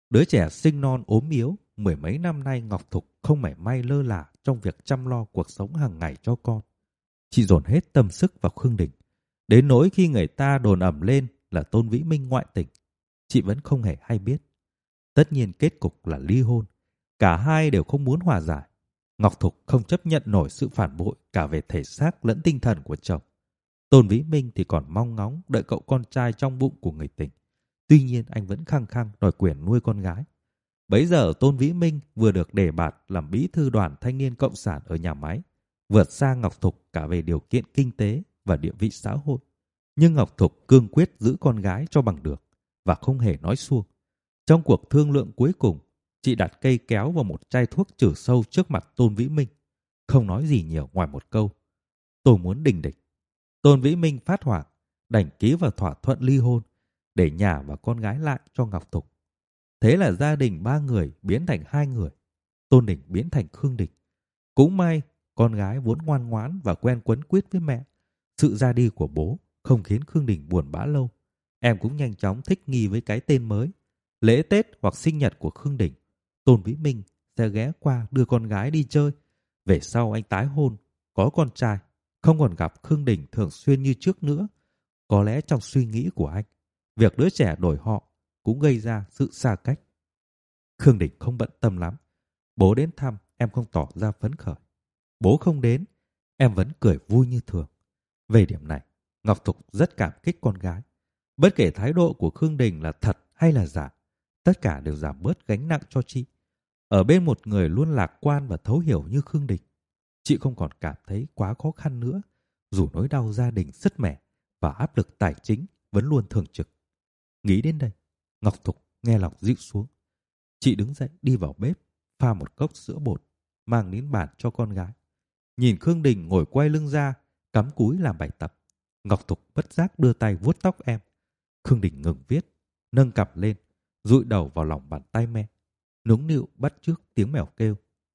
Đứa trẻ sinh non ốm yếu, mười mấy năm nay Ngọc Thục không mảy may lơ là trong việc chăm lo cuộc sống hàng ngày cho con. Chị dồn hết tâm sức vào Khương Đình, đến nỗi khi người ta đồn ầm lên là Tôn Vĩ Minh ngoại tình, chị vẫn không hề hay biết. Tất nhiên kết cục là ly hôn, cả hai đều không muốn hòa giải. Ngọc Thục không chấp nhận nổi sự phản bội cả về thể xác lẫn tinh thần của chồng. Tôn Vĩ Minh thì còn mong ngóng đợi cậu con trai trong bụng của người tình. Tuy nhiên anh vẫn khăng khăng đòi quyền nuôi con gái. Bấy giờ Tôn Vĩ Minh vừa được đề bạt làm bí thư đoàn thanh niên cộng sản ở nhà máy, vượt xa Ngọc Thục cả về điều kiện kinh tế và địa vị xã hội. Nhưng Ngọc Thục cương quyết giữ con gái cho bằng được và không hề nói suông. Trong cuộc thương lượng cuối cùng, chị đặt cây kéo vào một chai thuốc trừ sâu trước mặt Tôn Vĩ Minh, không nói gì nhiều ngoài một câu: tôi muốn đình địch. Tôn Vĩ Minh phát hoảng, đành ký vào thỏa thuận ly hôn để nhà và con gái lại cho Ngọc Thục. Thế là gia đình ba người biến thành hai người, Tôn Đình biến thành Khương Đình. Cũng may con gái vốn ngoan ngoãn và quen quấn quýt với mẹ. Sự ra đi của bố không khiến Khương Đình buồn bã lâu. Em cũng nhanh chóng thích nghi với cái tên mới. Lễ Tết hoặc sinh nhật của Khương Đình, Tôn Vĩ Minh sẽ ghé qua đưa con gái đi chơi. Về sau anh tái hôn, có con trai, không còn gặp Khương Đình thường xuyên như trước nữa. Có lẽ trong suy nghĩ của anh, việc đứa trẻ đổi họ cũng gây ra sự xa cách. Khương Đình không bận tâm lắm. Bố đến thăm, em không tỏ ra phấn khởi. Bố không đến, em vẫn cười vui như thường. Về điểm này, Ngọc Thục rất cảm kích con gái. Bất kể thái độ của Khương Đình là thật hay là giả, tất cả đều giảm bớt gánh nặng cho chị. Ở bên một người luôn lạc quan và thấu hiểu như Khương Đình, chị không còn cảm thấy quá khó khăn nữa, dù nỗi đau gia đình sứt mẻ và áp lực tài chính vẫn luôn thường trực. Nghĩ đến đây, Ngọc Thục nghe lòng dịu xuống. Chị đứng dậy đi vào bếp, pha một cốc sữa bột, mang đến bàn cho con gái. Nhìn Khương Đình ngồi quay lưng ra, cắm cúi làm bài tập, Ngọc Thục bất giác đưa tay vuốt tóc em. Khương Đình ngừng viết, nâng cằm lên, dụi đầu vào lòng bàn tay mẹ, nũng nịu bắt chước tiếng mèo kêu.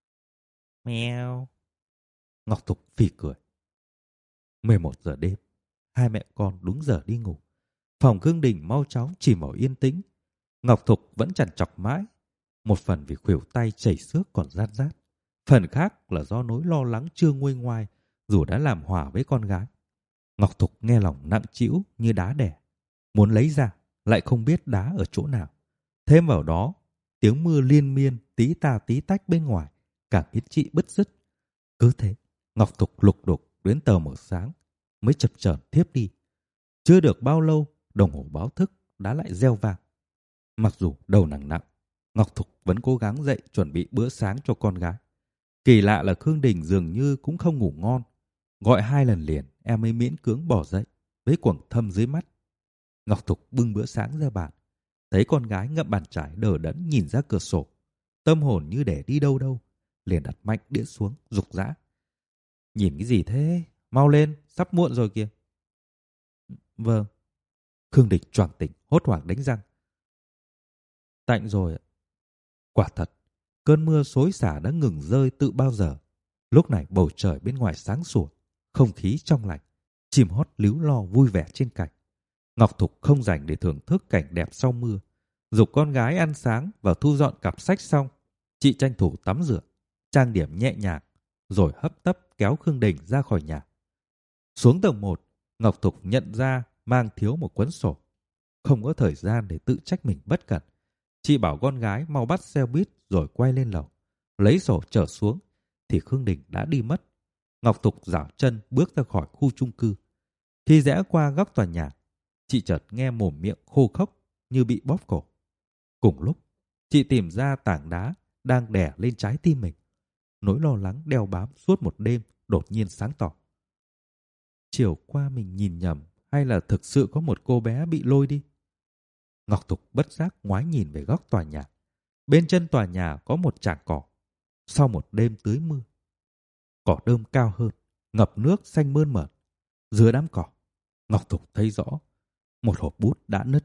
Mèo. Ngọc Thục phì cười. mười một giờ đêm, hai mẹ con đúng giờ đi ngủ. Phòng Khương Đình mau chóng chìm vào yên tĩnh. Ngọc Thục vẫn trằn trọc mãi, một phần vì khuỷu tay chảy xước còn rát rát, phần khác là do nỗi lo lắng chưa nguôi ngoai dù đã làm hòa với con gái. Ngọc Thục nghe lòng nặng trĩu như đá đè, muốn lấy ra lại không biết đá ở chỗ nào. Thêm vào đó, tiếng mưa liên miên tí ta tí tách bên ngoài càng khiến chị bứt rứt. Cứ thế, Ngọc Thục lục đục đến tờ mờ sáng mới chập chờn thiếp đi. Chưa được bao lâu, đồng hồ báo thức đã lại reo vang. Mặc dù đầu nặng nặng, Ngọc Thục vẫn cố gắng dậy chuẩn bị bữa sáng cho con gái. Kỳ lạ là Khương Đình dường như cũng không ngủ ngon. Gọi hai lần liền em mới miễn cưỡng bỏ dậy với quầng thâm dưới mắt. Ngọc Thục bưng bữa sáng ra bàn, thấy con gái ngậm bàn chải đờ đẫn nhìn ra cửa sổ, tâm hồn như để đi đâu đâu, liền đặt mạnh đĩa xuống rục rã. Nhìn cái gì thế? Mau lên, sắp muộn rồi kìa. Vâng. Khương Đình choàng tỉnh, hốt hoảng đánh răng. Tạnh rồi ạ. Quả thật, cơn mưa xối xả đã ngừng rơi từ bao giờ. Lúc này bầu trời bên ngoài sáng sủa, không khí trong lành, chim hót líu lo vui vẻ trên cành. Ngọc Thục không rảnh để thưởng thức cảnh đẹp sau mưa. Giục con gái ăn sáng và thu dọn cặp sách xong, chị tranh thủ tắm rửa, trang điểm nhẹ nhàng, rồi hấp tấp kéo Khương Đình ra khỏi nhà. Xuống tầng một, Ngọc Thục nhận ra mang thiếu một cuốn sổ. Không có thời gian để tự trách mình bất cẩn, chị bảo con gái mau bắt xe buýt rồi quay lên lầu. Lấy sổ trở xuống thì Khương Đình đã đi mất. Ngọc Thục giảo chân bước ra khỏi khu chung cư. Khi rẽ qua góc tòa nhà, chị chợt nghe mồm miệng khô khốc như bị bóp cổ. Cùng lúc, chị tìm ra tảng đá đang đè lên trái tim mình. Nỗi lo lắng đeo bám suốt một đêm đột nhiên sáng tỏ. Chiều qua mình nhìn nhầm hay là thực sự có một cô bé bị lôi đi? Ngọc Thục bất giác ngoái nhìn về góc tòa nhà. Bên chân tòa nhà có một tràng cỏ. Sau một đêm tưới mưa, cỏ đơm cao hơn, ngập nước xanh mơn mởn. Dưới đám cỏ, Ngọc Thục thấy rõ một hộp bút đã nứt.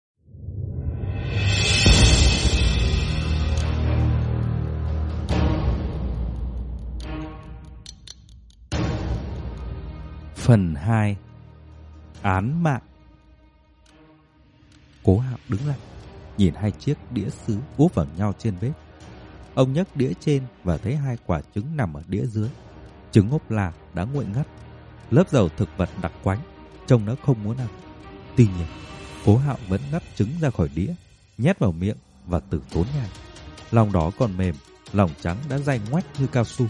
Phần hai. Án mạng. Cố Hạo đứng lại, nhìn hai chiếc đĩa sứ úp vào nhau trên bếp. Ông nhấc đĩa trên và thấy hai quả trứng nằm ở đĩa dưới. Trứng ốp la đã nguội ngắt, lớp dầu thực vật đặc quánh, trông nó không muốn ăn. Tuy nhiên, Cố Hạo vẫn gắp trứng ra khỏi đĩa, nhét vào miệng và từ tốn nhai. Lòng đó còn mềm, lòng trắng đã dai ngoách như cao su.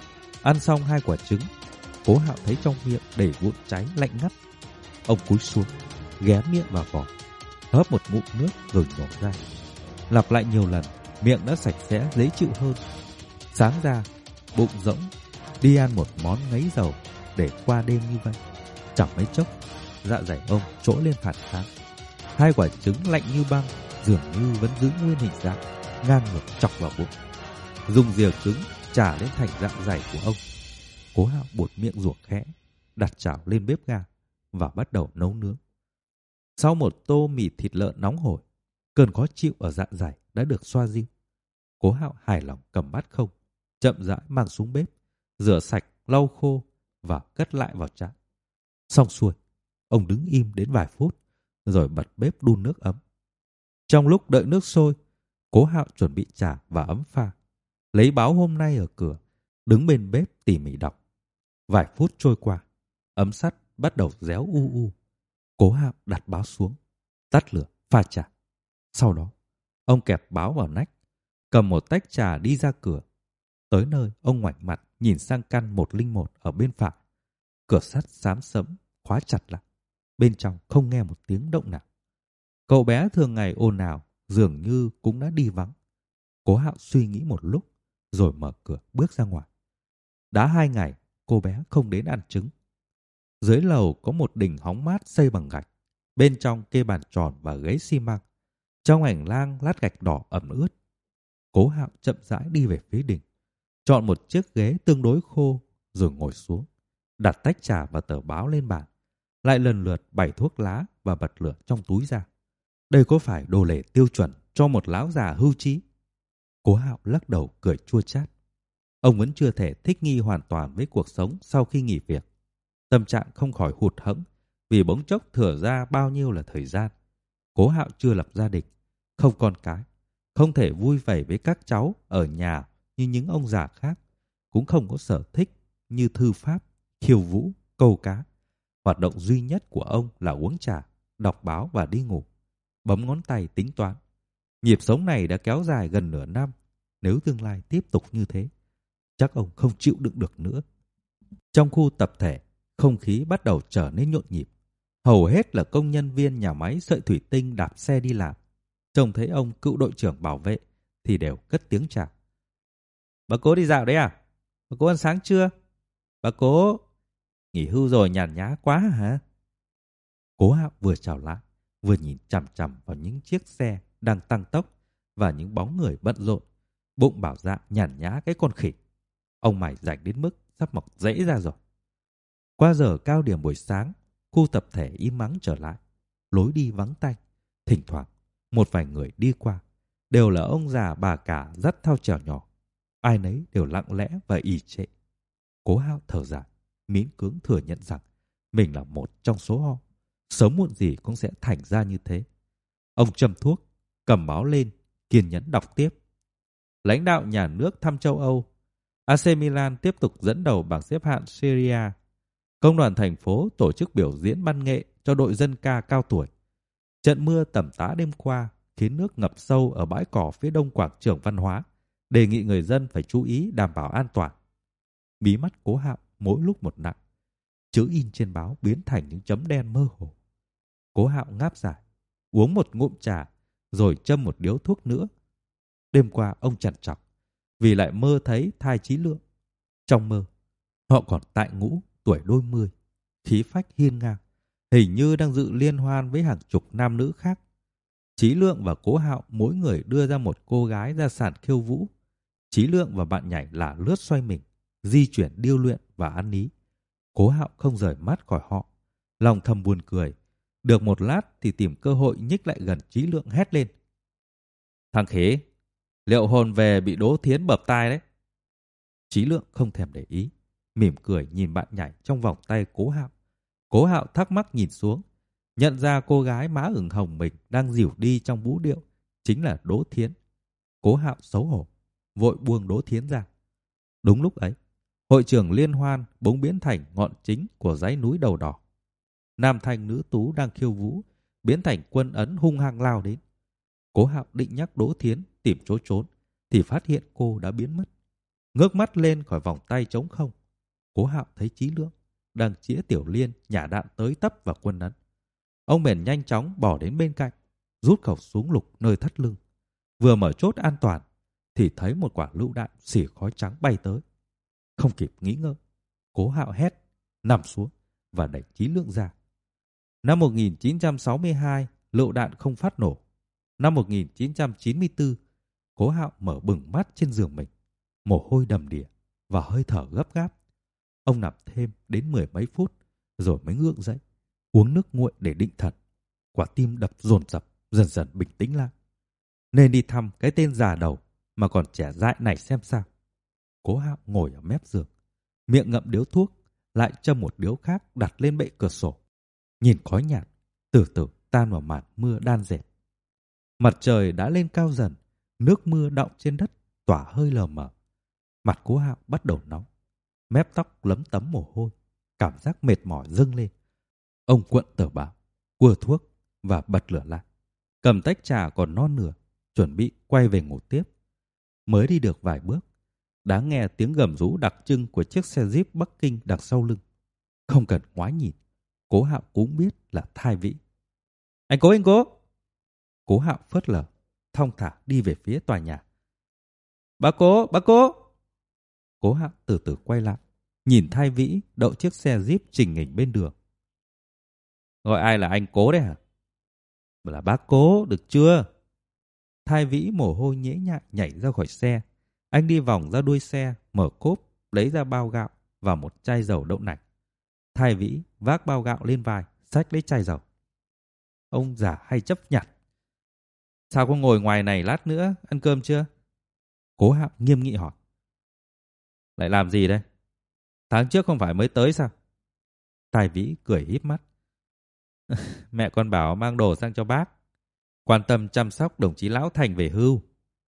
Ăn xong hai quả trứng, Cố Hạo thấy trong miệng đầy vụn cháy lạnh ngắt. Ông cúi xuống, ghé miệng vào vỏ, hớp một ngụm nước rồi nhổ ra. Lặp lại nhiều lần, miệng đã sạch sẽ dễ chịu hơn. Sáng ra, bụng rỗng, đi ăn một món ngấy dầu để qua đêm như vậy. Chẳng mấy chốc, dạ dày ông trỗi lên phản kháng. Hai quả trứng lạnh như băng dường như vẫn giữ nguyên hình dạng, ngang ngược chọc vào bụng. Dùng dìa cứng chà lên thành dạ dày của ông. Cố Hạo buột miệng ruột khẽ, đặt chảo lên bếp ga và bắt đầu nấu nướng. Sau một tô mì thịt lợn nóng hổi, cơn khó chịu ở dạ dày đã được xoa dịu. Cố Hạo hài lòng cầm bát không, chậm rãi mang xuống bếp, rửa sạch, lau khô và cất lại vào chảo. Xong xuôi, ông đứng im đến vài phút rồi bật bếp đun nước ấm. Trong lúc đợi nước sôi, Cố Hạo chuẩn bị trà và ấm pha, lấy báo hôm nay ở cửa, đứng bên bếp tỉ mỉ đọc. Vài phút trôi qua, ấm sắt bắt đầu réo u u. Cố Hạo đặt báo xuống, tắt lửa pha trà. Sau đó, ông kẹp báo vào nách, cầm một tách trà đi ra cửa. Tới nơi, ông ngoảnh mặt nhìn sang căn một không một ở bên phải. Cửa sắt xám xẫm, khóa chặt lại. Bên trong không nghe một tiếng động nào. Cậu bé thường ngày ồn ào dường như cũng đã đi vắng. Cố Hạo suy nghĩ một lúc rồi mở cửa bước ra ngoài. Đã hai ngày cô bé không đến ăn trứng. Dưới lầu có một đình hóng mát xây bằng gạch, bên trong kê bàn tròn và ghế xi măng. Trong hành lang lát gạch đỏ ẩm ướt. Cố Hạo chậm rãi đi về phía đình, chọn một chiếc ghế tương đối khô rồi ngồi xuống, đặt tách trà và tờ báo lên bàn, lại lần lượt bày thuốc lá và bật lửa trong túi ra. Đây có phải đồ lễ tiêu chuẩn cho một lão già hưu trí? Cố Hạo lắc đầu cười chua chát. Ông vẫn chưa thể thích nghi hoàn toàn với cuộc sống sau khi nghỉ việc. Tâm trạng không khỏi hụt hẫng vì bỗng chốc thừa ra bao nhiêu là thời gian. Cố Hạo chưa lập gia đình, không con cái, không thể vui vẻ với các cháu ở nhà như những ông già khác, cũng không có sở thích như thư pháp, khiêu vũ, câu cá. Hoạt động duy nhất của ông là uống trà, đọc báo và đi ngủ, bấm ngón tay tính toán. Nhịp sống này đã kéo dài gần nửa năm. Nếu tương lai tiếp tục như thế, chắc ông không chịu đựng được nữa. Trong khu tập thể, không khí bắt đầu trở nên nhộn nhịp. Hầu hết là công nhân viên nhà máy sợi thủy tinh đạp xe đi làm. Trông thấy ông cựu đội trưởng bảo vệ thì đều cất tiếng chào. Bà Cố đi dạo đấy à? Bà Cố ăn sáng chưa? Bà Cố nghỉ hưu rồi nhàn nhã quá hả? Cố Hạo vừa chào lại, vừa nhìn chằm chằm vào những chiếc xe đang tăng tốc và những bóng người bận rộn. Bụng bảo dạ nhàn nhã cái con khỉ. Ông mày rảnh đến mức sắp mọc rễ ra rồi. Qua giờ cao điểm buổi sáng, khu tập thể im ắng trở lại. Lối đi vắng tanh. Thỉnh thoảng, một vài người đi qua. Đều là ông già bà cả dắt theo chèo nhỏ. Ai nấy đều lặng lẽ và ì trệ. Cố Hạo thở dài, miễn cưỡng thừa nhận rằng mình là một trong số họ. Sớm muộn gì cũng sẽ thành ra như thế. Ông châm thuốc, cầm báo lên, kiên nhẫn đọc tiếp. Lãnh đạo nhà nước thăm châu Âu. a xê Milan tiếp tục dẫn đầu bảng xếp hạng Serie A. Công đoàn thành phố tổ chức biểu diễn văn nghệ cho đội dân ca cao tuổi. Trận mưa tầm tã đêm qua khiến nước ngập sâu ở bãi cỏ phía đông quảng trường văn hóa. Đề nghị người dân phải chú ý đảm bảo an toàn. Mí mắt Cố Hạo mỗi lúc một nặng. Chữ in trên báo biến thành những chấm đen mơ hồ. Cố Hạo ngáp dài, uống một ngụm trà, rồi châm một điếu thuốc nữa. Đêm qua ông trằn trọc vì lại mơ thấy Thai Chí Lượng. Trong mơ, họ còn tại ngũ, tuổi đôi mươi, khí phách hiên ngang, hình như đang dự liên hoan với hàng chục nam nữ khác. Chí Lượng và Cố Hạo mỗi người đưa ra một cô gái ra sàn khiêu vũ. Chí Lượng và bạn nhảy là lướt xoay mình, di chuyển điêu luyện và ăn ý. Cố Hạo không rời mắt khỏi họ, lòng thầm buồn cười. Được một lát thì tìm cơ hội nhích lại gần Chí Lượng hét lên. Thằng khỉ, liệu hồn về bị Đỗ Thiến bập tai đấy. Chí Lượng không thèm để ý, mỉm cười nhìn bạn nhảy trong vòng tay Cố Hạo. Cố Hạo thắc mắc nhìn xuống, nhận ra cô gái má ửng hồng mình đang dìu đi trong vũ điệu chính là Đỗ Thiến. Cố Hạo xấu hổ, vội buông Đỗ Thiến ra. Đúng lúc ấy, hội trường liên hoan bỗng biến thành ngọn chính của dãy núi đầu đỏ. Nam thanh nữ tú đang khiêu vũ biến thành quân ấn hung hăng lao đến. Cố Hạo định nhắc Đỗ Thiến tìm chỗ trốn thì phát hiện cô đã biến mất. Ngước mắt lên khỏi vòng tay trống không, Cố Hạo thấy Chí Lượng đang chĩa tiểu liên nhả đạn tới tấp vào quân ấn. Ông bèn nhanh chóng bỏ đến bên cạnh, rút khẩu súng lục nơi thắt lưng. Vừa mở chốt an toàn thì thấy một quả lựu đạn xỉ khói trắng bay tới. Không kịp nghĩ ngợi, Cố Hạo hét, nằm xuống và đẩy Chí Lượng ra. Năm một nghìn chín trăm sáu mươi hai, lựu đạn không phát nổ. Năm một nghìn chín trăm chín mươi tư, Cố Hạo mở bừng mắt trên giường mình, mồ hôi đầm đìa và hơi thở gấp gáp. Ông nằm thêm đến mười mấy phút rồi mới ngượng dậy, uống nước nguội để định thần. Quả tim đập dồn dập, dần dần bình tĩnh lại. Nên đi thăm cái tên già đầu mà còn trẻ dại này xem sao. Cố Hạo ngồi ở mép giường, miệng ngậm điếu thuốc, lại châm một điếu khác đặt lên bệ cửa sổ. Nhìn khói nhạt từ từ tan vào màn mưa đan dệt. Mặt trời đã lên cao dần, nước mưa đọng trên đất tỏa hơi lờ mờ. Mặt Cố Hạo bắt đầu nóng, mép tóc lấm tấm mồ hôi, cảm giác mệt mỏi dâng lên. Ông cuộn tờ báo, cua thuốc và bật lửa lại, cầm tách trà còn non nửa, chuẩn bị quay về ngủ tiếp. Mới đi được vài bước, đã nghe tiếng gầm rú đặc trưng của chiếc xe Jeep Bắc Kinh đằng sau lưng. Không cần ngoái nhìn, Cố Hạo cũng biết là Thai Vĩ. Anh Cố, anh Cố! Cố Hạo phớt lờ, thong thả đi về phía tòa nhà. Bác Cố, bác Cố! Cố Hạo từ từ quay lại, nhìn Thai Vĩ đậu chiếc xe Jeep trình hình bên đường. Gọi ai là anh Cố đấy hả? Là bác Cố, được chưa? Thai Vĩ mồ hôi nhễ nhại nhảy ra khỏi xe. Anh đi vòng ra đuôi xe, mở cốp, lấy ra bao gạo và một chai dầu đậu nành. Thai Vĩ vác bao gạo lên vai, xách lấy chai dầu. Ông già hay chấp nhặt. Sao có ngồi ngoài này lát nữa, ăn cơm chưa? Cố Hạo nghiêm nghị hỏi. Lại làm gì đây? Tháng trước không phải mới tới sao? Thai Vĩ cười híp mắt. Mẹ con bảo mang đồ sang cho bác, quan tâm chăm sóc đồng chí Lão Thành về hưu.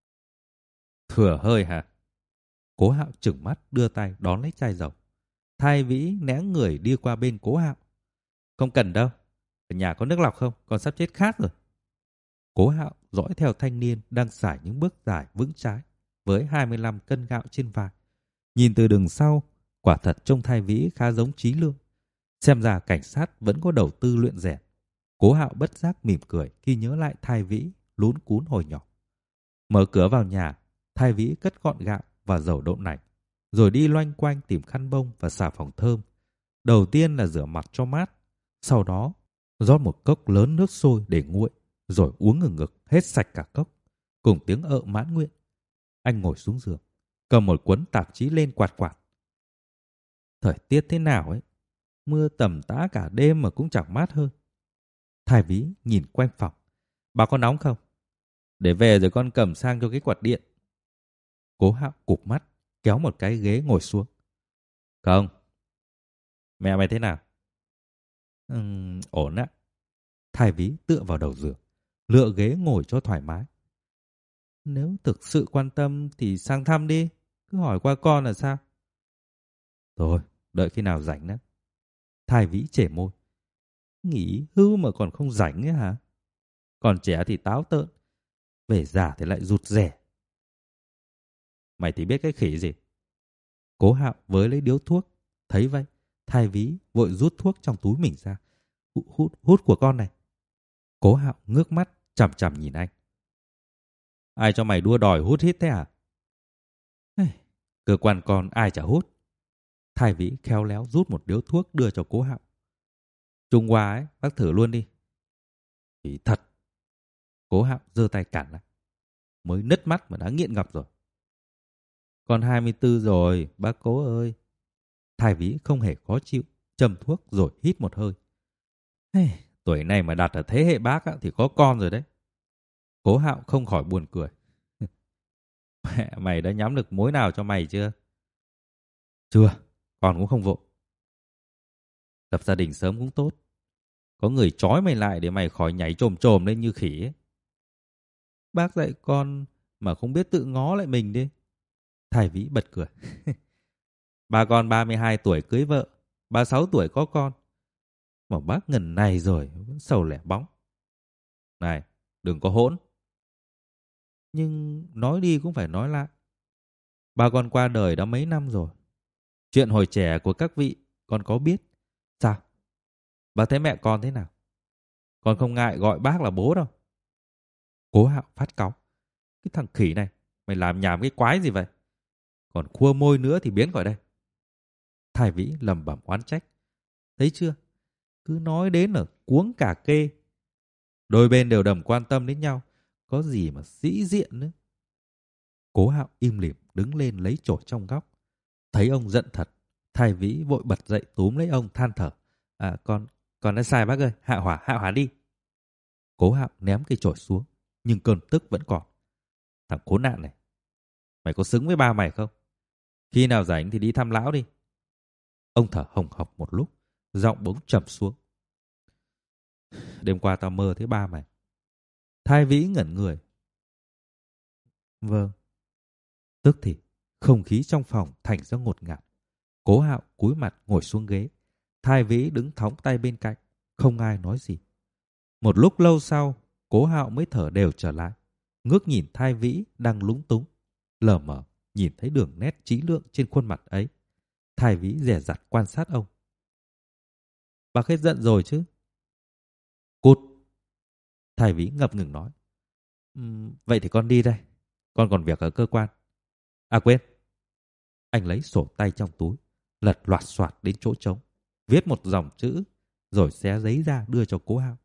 Thừa hơi hả? Cố Hạo trừng mắt đưa tay đón lấy chai dầu. Thai Vĩ né người đi qua bên Cố Hạo. Không cần đâu, ở nhà có nước lọc không? Con sắp chết khát rồi. Cố Hạo dõi theo thanh niên đang sải những bước dài vững chãi với hai mươi lăm cân gạo trên vai. Nhìn từ đường sau, quả thật trông Thai Vĩ khá giống Chí Lượng. Xem ra cảnh sát vẫn có đầu tư luyện rèn. Cố Hạo bất giác mỉm cười khi nhớ lại Thai Vĩ lún cún hồi nhỏ. Mở cửa vào nhà, Thai Vĩ cất gọn gạo và dầu đậu nành, rồi đi loanh quanh tìm khăn bông và xà phòng thơm. Đầu tiên là rửa mặt cho mát, sau đó rót một cốc lớn nước sôi để nguội, rồi uống ngừng ngực hết sạch cả cốc. Cùng tiếng ợ mãn nguyện, anh ngồi xuống giường, cầm một cuốn tạp chí lên quạt quạt. Thời tiết thế nào ấy, mưa tầm tã cả đêm mà cũng chẳng mát hơn. Thai Vĩ nhìn quanh phòng. Bà có nóng không? Để về rồi con cầm sang cho cái quạt điện. Cố Hạo cụp mắt, kéo một cái ghế ngồi xuống. Không. Mẹ mày thế nào? Ừm, ổn ạ. Thai Vĩ tựa vào đầu giường, lựa ghế ngồi cho thoải mái. Nếu thực sự quan tâm thì sang thăm đi, cứ hỏi qua con là sao? Thôi, đợi khi nào rảnh đó. Thai Vĩ chể môi. Nghỉ hưu mà còn không rảnh ấy hả? Còn trẻ thì táo tợn, về già thì lại rụt rẻ. Mày thì biết cái khỉ gì? Cố Hạo với lấy điếu thuốc. Thấy vậy, Thai Vĩ vội rút thuốc trong túi mình ra. Hút, hút, hút của con này. Cố Hạo ngước mắt chằm chằm nhìn anh. Ai cho mày đua đòi hút hít thế hả? Cơ quan con ai chả hút. Thai Vĩ khéo léo rút một điếu thuốc đưa cho Cố Hạo. Trung Hoa ấy, bác thử luôn đi. Thì thật. Cố Hạo giơ tay cản lại. Mới nứt mắt mà đã nghiện ngập rồi. Con hai mươi tư rồi, bác Cố ơi. Thai Vĩ không hề khó chịu, châm thuốc rồi hít một hơi. Hey, tuổi này mà đặt ở thế hệ bác á, thì có con rồi đấy. Cố Hạo không khỏi buồn cười. Mẹ mày đã nhắm được mối nào cho mày chưa? Chưa, con cũng không vội. Lập gia đình sớm cũng tốt. Có người trói mày lại để mày khỏi nhảy trồm trồm lên như khỉ ấy. Bác dạy con mà không biết tự ngó lại mình đi. Thái Vĩ bật cười. Bà con ba mươi hai tuổi cưới vợ, ba mươi sáu tuổi có con. Mà bác ngần này rồi vẫn sầu lẻ bóng. Này, đừng có hỗn. Nhưng nói đi cũng phải nói lại. Bà con qua đời đã mấy năm rồi. Chuyện hồi trẻ của các vị con có biết. Sao? Bà thấy mẹ con thế nào? Con không ngại gọi bác là bố đâu. Cố Hạo phát cáu. Cái thằng khỉ này, mày làm nhảm cái quái gì vậy? Còn khua môi nữa thì biến khỏi đây. Thái Vĩ lầm bẩm oán trách. Thấy chưa? Cứ nói đến là cuống cả kê. Đôi bên đều đầm quan tâm đến nhau. Có gì mà sĩ diện nữa. Cố Hạo im lìm đứng lên lấy chổi trong góc. Thấy ông giận thật, Thái Vĩ vội bật dậy túm lấy ông than thở. À con, con đã sai bác ơi, hạ hỏa, hạ hỏa đi. Cố Hạo ném cây chổi xuống, nhưng cơn tức vẫn còn. Thằng khốn nạn này, mày có xứng với ba mày không? Khi nào rảnh thì đi thăm lão đi. Ông thở hồng hộc một lúc, giọng bỗng trầm xuống. Đêm qua tao mơ thấy ba mày. Thái Vĩ ngẩn người. Vâng. Tức thì không khí trong phòng thành ra ngột ngạt. Cố Hạo cúi mặt ngồi xuống ghế. Thái Vĩ đứng thõng tay bên cạnh, không ai nói gì. Một lúc lâu sau, Cố Hạo mới thở đều trở lại, ngước nhìn Thái Vĩ đang lúng túng, lờ mờ nhìn thấy đường nét trí lượng trên khuôn mặt ấy. Thái Vĩ dè dặt quan sát ông. Bác hết giận rồi chứ? Cút. Thái Vĩ ngập ngừng nói. Uhm, vậy thì con đi đây, con còn việc ở cơ quan. À quên. Anh lấy sổ tay trong túi, lật loạt soạt đến chỗ trống, viết một dòng chữ, rồi xé giấy ra đưa cho Cố Hạo.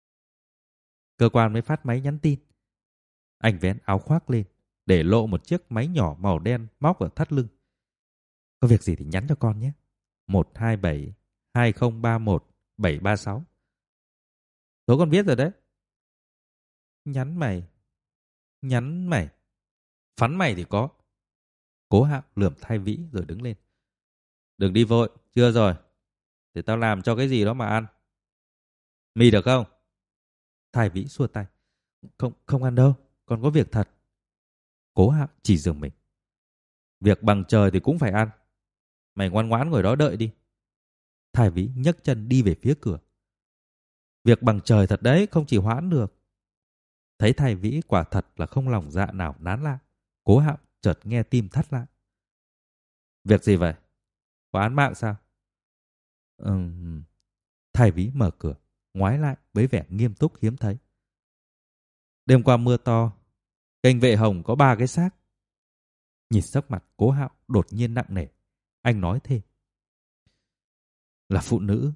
Cơ quan mới phát máy nhắn tin. Anh vén áo khoác lên, để lộ một chiếc máy nhỏ màu đen móc ở thắt lưng. Có việc gì thì nhắn cho con nhé. một hai bảy hai không ba một bảy ba sáu. Số con viết rồi đấy. Nhắn mày. Nhắn mày. Phắn mày thì có. Cố Hạo lườm Thái Vĩ rồi đứng lên. Đừng đi vội, chưa rồi. Để tao làm cho cái gì đó mà ăn. Mì được không? Thái Vĩ xua tay. Không, không ăn đâu, con có việc thật. Cố Hạo chỉ giường mình. Việc bằng trời thì cũng phải ăn. Mày ngoan ngoãn ngồi đó đợi đi. Thái Vĩ nhấc chân đi về phía cửa. Việc bằng trời thật đấy, không chỉ hoãn được. Thấy Thái Vĩ quả thật là không lòng dạ nào nán lại, Cố Hạo chợt nghe tim thắt lại. Việc gì vậy? Có án mạng sao? Ừm... Thái Vĩ mở cửa, ngoái lại với vẻ nghiêm túc hiếm thấy. Đêm qua mưa to, kênh Vệ Hồng có ba cái xác. Nhìn sắc mặt Cố Hạo đột nhiên nặng nề, anh nói thêm. Là phụ nữ.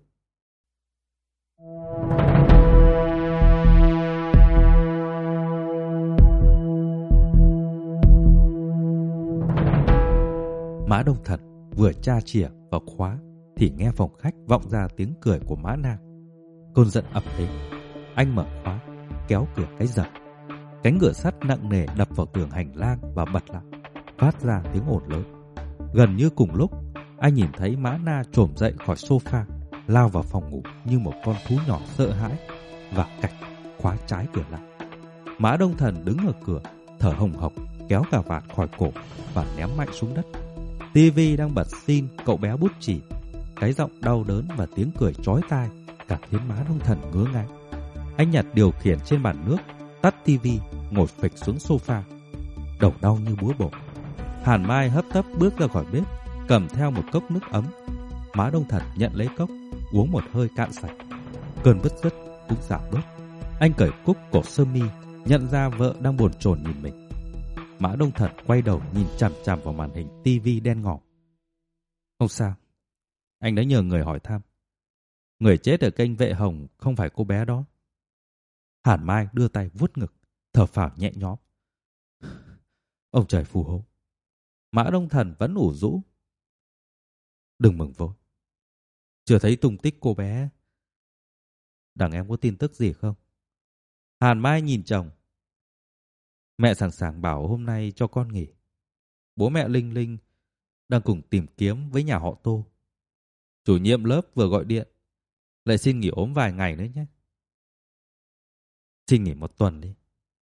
Mã Đông Thần vừa tra chìa vào khóa thì nghe phòng khách vọng ra tiếng cười của Mã Nang. Cơn giận ập đến, anh mở khóa, kéo cửa cái giật. Cánh cửa sắt nặng nề đập vào tường hành lang và bật lại, phát ra tiếng ồn lớn. Gần như cùng lúc, anh nhìn thấy Mã Na trồm dậy khỏi sofa, lao vào phòng ngủ như một con thú nhỏ sợ hãi và cạch khóa trái cửa lại. Mã Đông Thần đứng ở cửa, thở hồng hộc, kéo cà vạt khỏi cổ và ném mạnh xuống đất. tivi đang bật xin cậu bé bút chỉ. Cái giọng đau đớn và tiếng cười chói tai cả khiến Mã Đông Thần ngứa ngáy. Anh nhặt điều khiển trên bàn nước, tắt tivi, ngồi phịch xuống sofa. Đầu đau như búa bổ. Hàn Mai hấp tấp bước ra khỏi bếp, cầm theo một cốc nước ấm. Mã Đông Thần nhận lấy cốc, uống một hơi cạn sạch. Cơn bứt rứt cũng giảm bớt. Anh cởi cúc cổ sơ mi, nhận ra vợ đang bồn chồn nhìn mình. Mã Đông Thần quay đầu nhìn chằm chằm vào màn hình tivi đen ngòm. Không sao, anh đã nhờ người hỏi thăm. Người chết ở kênh Vệ Hồng không phải cô bé đó. Hàn Mai đưa tay vuốt ngực, thở phào nhẹ nhõm. Ông trời phù hộ. Mã Đông Thần vẫn ủ rũ. Đừng mừng vội. Chưa thấy tung tích cô bé. Đằng em có tin tức gì không? Hàn Mai nhìn chồng. Mẹ sẵn sàng bảo hôm nay cho con nghỉ. Bố mẹ Linh Linh đang cùng tìm kiếm với nhà họ Tô. Chủ nhiệm lớp vừa gọi điện, lại xin nghỉ ốm vài ngày nữa nhé. Xin nghỉ một tuần đi.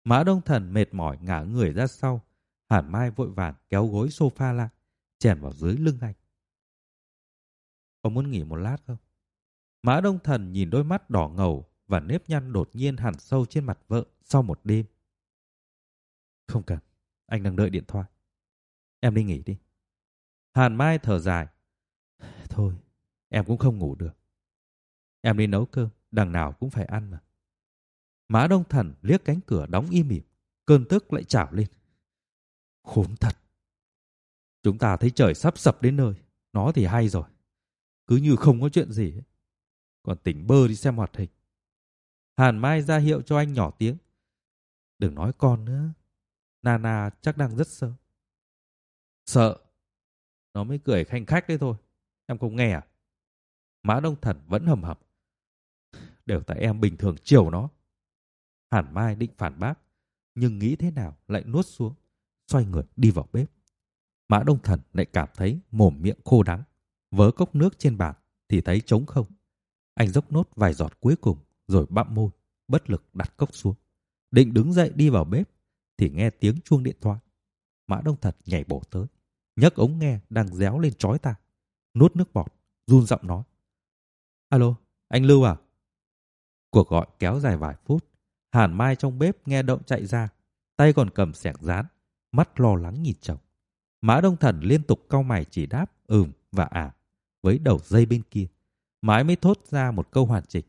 Mã Đông Thần mệt mỏi ngả người ra sau. Hàn Mai vội vàng kéo gối sofa lại, chèn vào dưới lưng anh. Có muốn nghỉ một lát không? Mã Đông Thần nhìn đôi mắt đỏ ngầu và nếp nhăn đột nhiên hằn sâu trên mặt vợ sau một đêm. Không cần, anh đang đợi điện thoại. Em đi nghỉ đi. Hàn Mai thở dài. Thôi, em cũng không ngủ được. Em đi nấu cơm, đằng nào cũng phải ăn mà. Mã Đông Thần liếc cánh cửa đóng im ỉm, cơn tức lại trào lên. Khốn thật. Chúng ta thấy trời sắp sập đến nơi, nó thì hay rồi. Cứ như không có chuyện gì ấy. Còn tỉnh bơ đi xem hoạt hình. Hàn Mai ra hiệu cho anh nhỏ tiếng. Đừng nói con nữa. Nana chắc đang rất sợ. Sợ? Nó mới cười khanh khách đấy thôi. Em không nghe à? Mã Đông Thần vẫn hầm hầm. Đều tại em bình thường chiều nó. Hàn Mai định phản bác, nhưng nghĩ thế nào lại nuốt xuống, xoay người đi vào bếp. Mã Đông Thần lại cảm thấy mồm miệng khô đắng. Vớ cốc nước trên bàn thì thấy trống không. Anh dốc nốt vài giọt cuối cùng rồi bặm môi, bất lực đặt cốc xuống. Định đứng dậy đi vào bếp thì nghe tiếng chuông điện thoại. Mã Đông Thần nhảy bổ tới, nhấc ống nghe đang réo lên chói tai, nuốt nước bọt, run giọng nói. Alo, anh Lưu à? Cuộc gọi kéo dài vài phút. Hàn Mai trong bếp nghe động chạy ra, tay còn cầm xẻng rán, mắt lo lắng nhìn chồng. Mã Đông Thần liên tục cau mày chỉ đáp ừm và à với đầu dây bên kia, mãi mới thốt ra một câu hoàn chỉnh.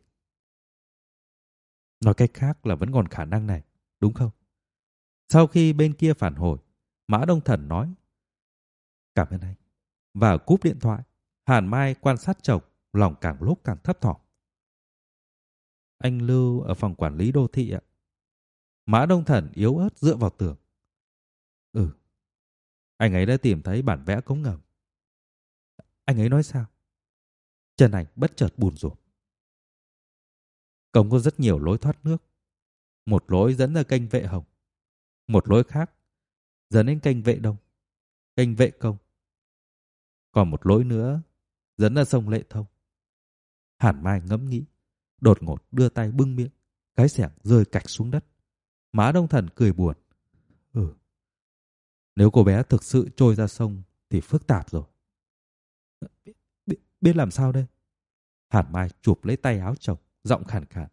Nói cách khác là vẫn còn khả năng này, đúng không? Sau khi bên kia phản hồi, Mã Đông Thần nói cảm ơn anh và cúp điện thoại. Hàn Mai quan sát chồng, lòng càng lúc càng thấp thỏm. Anh Lưu ở phòng quản lý đô thị ạ. Mã Đông Thần yếu ớt dựa vào tường. Ừ, anh ấy đã tìm thấy bản vẽ cống ngầm. Anh ấy nói sao? Chân Anh bất chợt buồn rủn. Cống có rất nhiều lối thoát nước. Một lối dẫn ra kênh Vệ Hồng, một lối khác dẫn đến kênh Vệ Đông, kênh Vệ Công. Còn một lối nữa dẫn ra sông Lệ Thông. Hàn Mai ngẫm nghĩ, đột ngột đưa tay bưng miệng, cái xẻng rơi cạch xuống đất. Mã Đông Thần cười buồn. Ừ, nếu cô bé thực sự trôi ra sông thì phức tạp rồi. Biết, biết, biết làm sao đây? Hàn Mai chụp lấy tay áo chồng, giọng khàn khàn.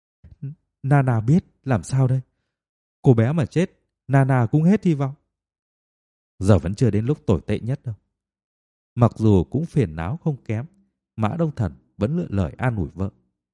Nana biết làm sao đây? Cô bé mà chết, Nana cũng hết hy vọng. Giờ vẫn chưa đến lúc tồi tệ nhất đâu. Mặc dù cũng phiền não không kém, Mã Đông Thần vẫn lựa lời an ủi vợ.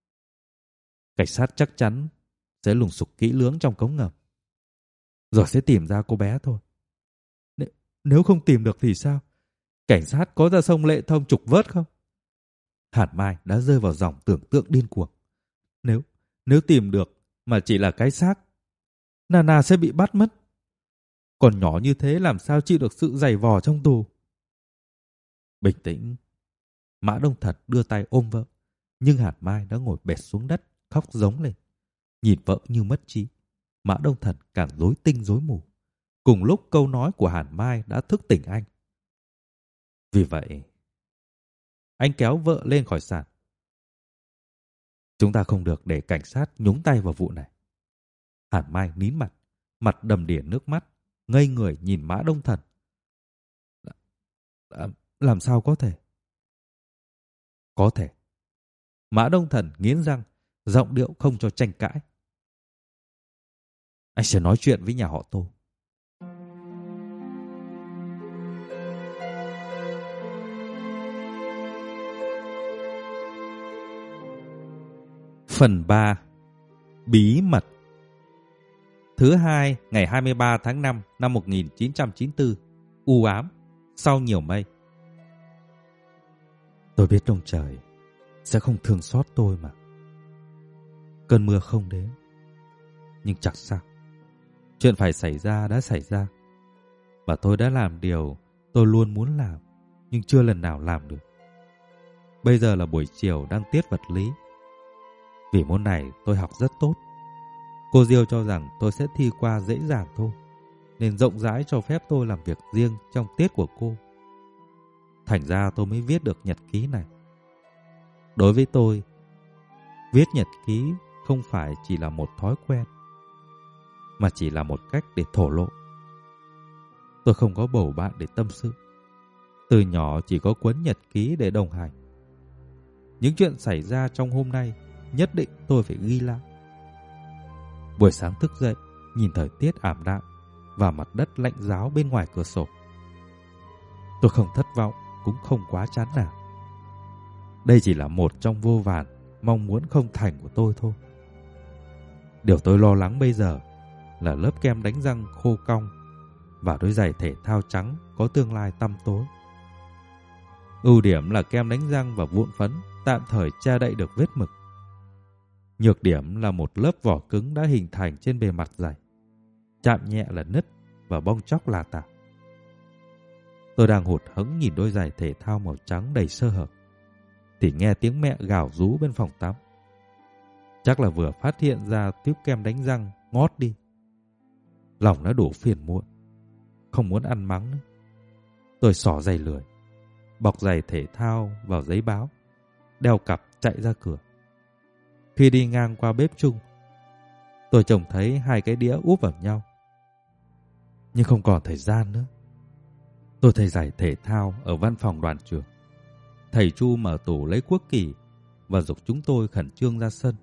Cảnh sát chắc chắn sẽ lùng sục kỹ lưỡng trong cống ngầm, rồi sẽ tìm ra cô bé thôi. N- Nếu không tìm được thì sao? Cảnh sát có ra sông Lệ Thông trục vớt không? Hàn Mai đã rơi vào dòng tưởng tượng điên cuồng. Nếu, nếu tìm được mà chỉ là cái xác, Nana sẽ bị bắt mất. Còn nhỏ như thế làm sao chịu được sự giày vò trong tù? Bình tĩnh. Mã Đông Thần đưa tay ôm vợ, nhưng Hàn Mai đã ngồi bệt xuống đất, khóc giống lên. Nhìn vợ như mất trí, Mã Đông Thần càng rối tinh rối mù. Cùng lúc câu nói của Hàn Mai đã thức tỉnh anh. Vì vậy, anh kéo vợ lên khỏi sàn. Chúng ta không được để cảnh sát nhúng tay vào vụ này. Hàn Mai nín mặt, mặt đầm đìa nước mắt, ngây người nhìn Mã Đông Thần. Làm, làm sao có thể? Có thể. Mã Đông Thần nghiến răng, giọng điệu không cho tranh cãi. Anh sẽ nói chuyện với nhà họ Tô. Phần ba. Bí mật. Thứ hai, ngày hai mươi ba tháng năm năm một nghìn chín trăm chín mươi tư, u ám, sau nhiều mây. Tôi biết ông trời sẽ không thương xót tôi mà. Cơn mưa không đến, nhưng chẳng sao. Chuyện phải xảy ra đã xảy ra, và tôi đã làm điều tôi luôn muốn làm, nhưng chưa lần nào làm được. Bây giờ là buổi chiều đang tiết vật lý. Vì môn này tôi học rất tốt. Cô Diêu cho rằng tôi sẽ thi qua dễ dàng thôi, nên rộng rãi cho phép tôi làm việc riêng trong tiết của cô. Thành ra tôi mới viết được nhật ký này. Đối với tôi, viết nhật ký không phải chỉ là một thói quen. mà chỉ là một cách để thổ lộ. Tôi không có bầu bạn để tâm sự. Từ nhỏ chỉ có cuốn nhật ký để đồng hành. Những chuyện xảy ra trong hôm nay nhất định tôi phải ghi lại. Buổi sáng thức dậy, nhìn thời tiết ảm đạm và mặt đất lạnh ráo bên ngoài cửa sổ. Tôi không thất vọng, cũng không quá chán nản. Đây chỉ là một trong vô vàn mong muốn không thành của tôi thôi. Điều tôi lo lắng bây giờ là lớp kem đánh răng khô cong và đôi giày thể thao trắng có tương lai tăm tối. Ưu điểm là kem đánh răng và vụn phấn tạm thời che đậy được vết mực. Nhược điểm là một lớp vỏ cứng đã hình thành trên bề mặt giày, chạm nhẹ là nứt và bong tróc là tả. Tôi đang hụt hẫng nhìn đôi giày thể thao màu trắng đầy sơ hở, thì nghe tiếng mẹ gào rú bên phòng tắm. Chắc là vừa phát hiện ra tiếp kem đánh răng ngót đi. Lòng đã đủ phiền muộn, không muốn ăn mắng nữa. Tôi xỏ giày lười, bọc giày thể thao vào giấy báo, đeo cặp chạy ra cửa. Khi đi ngang qua bếp chung, tôi trông thấy hai cái đĩa úp vào nhau. Nhưng không còn thời gian nữa. Tôi thấy giày thể thao ở văn phòng đoàn trường. Thầy Chu mở tủ lấy quốc kỳ và giục chúng tôi khẩn trương ra sân.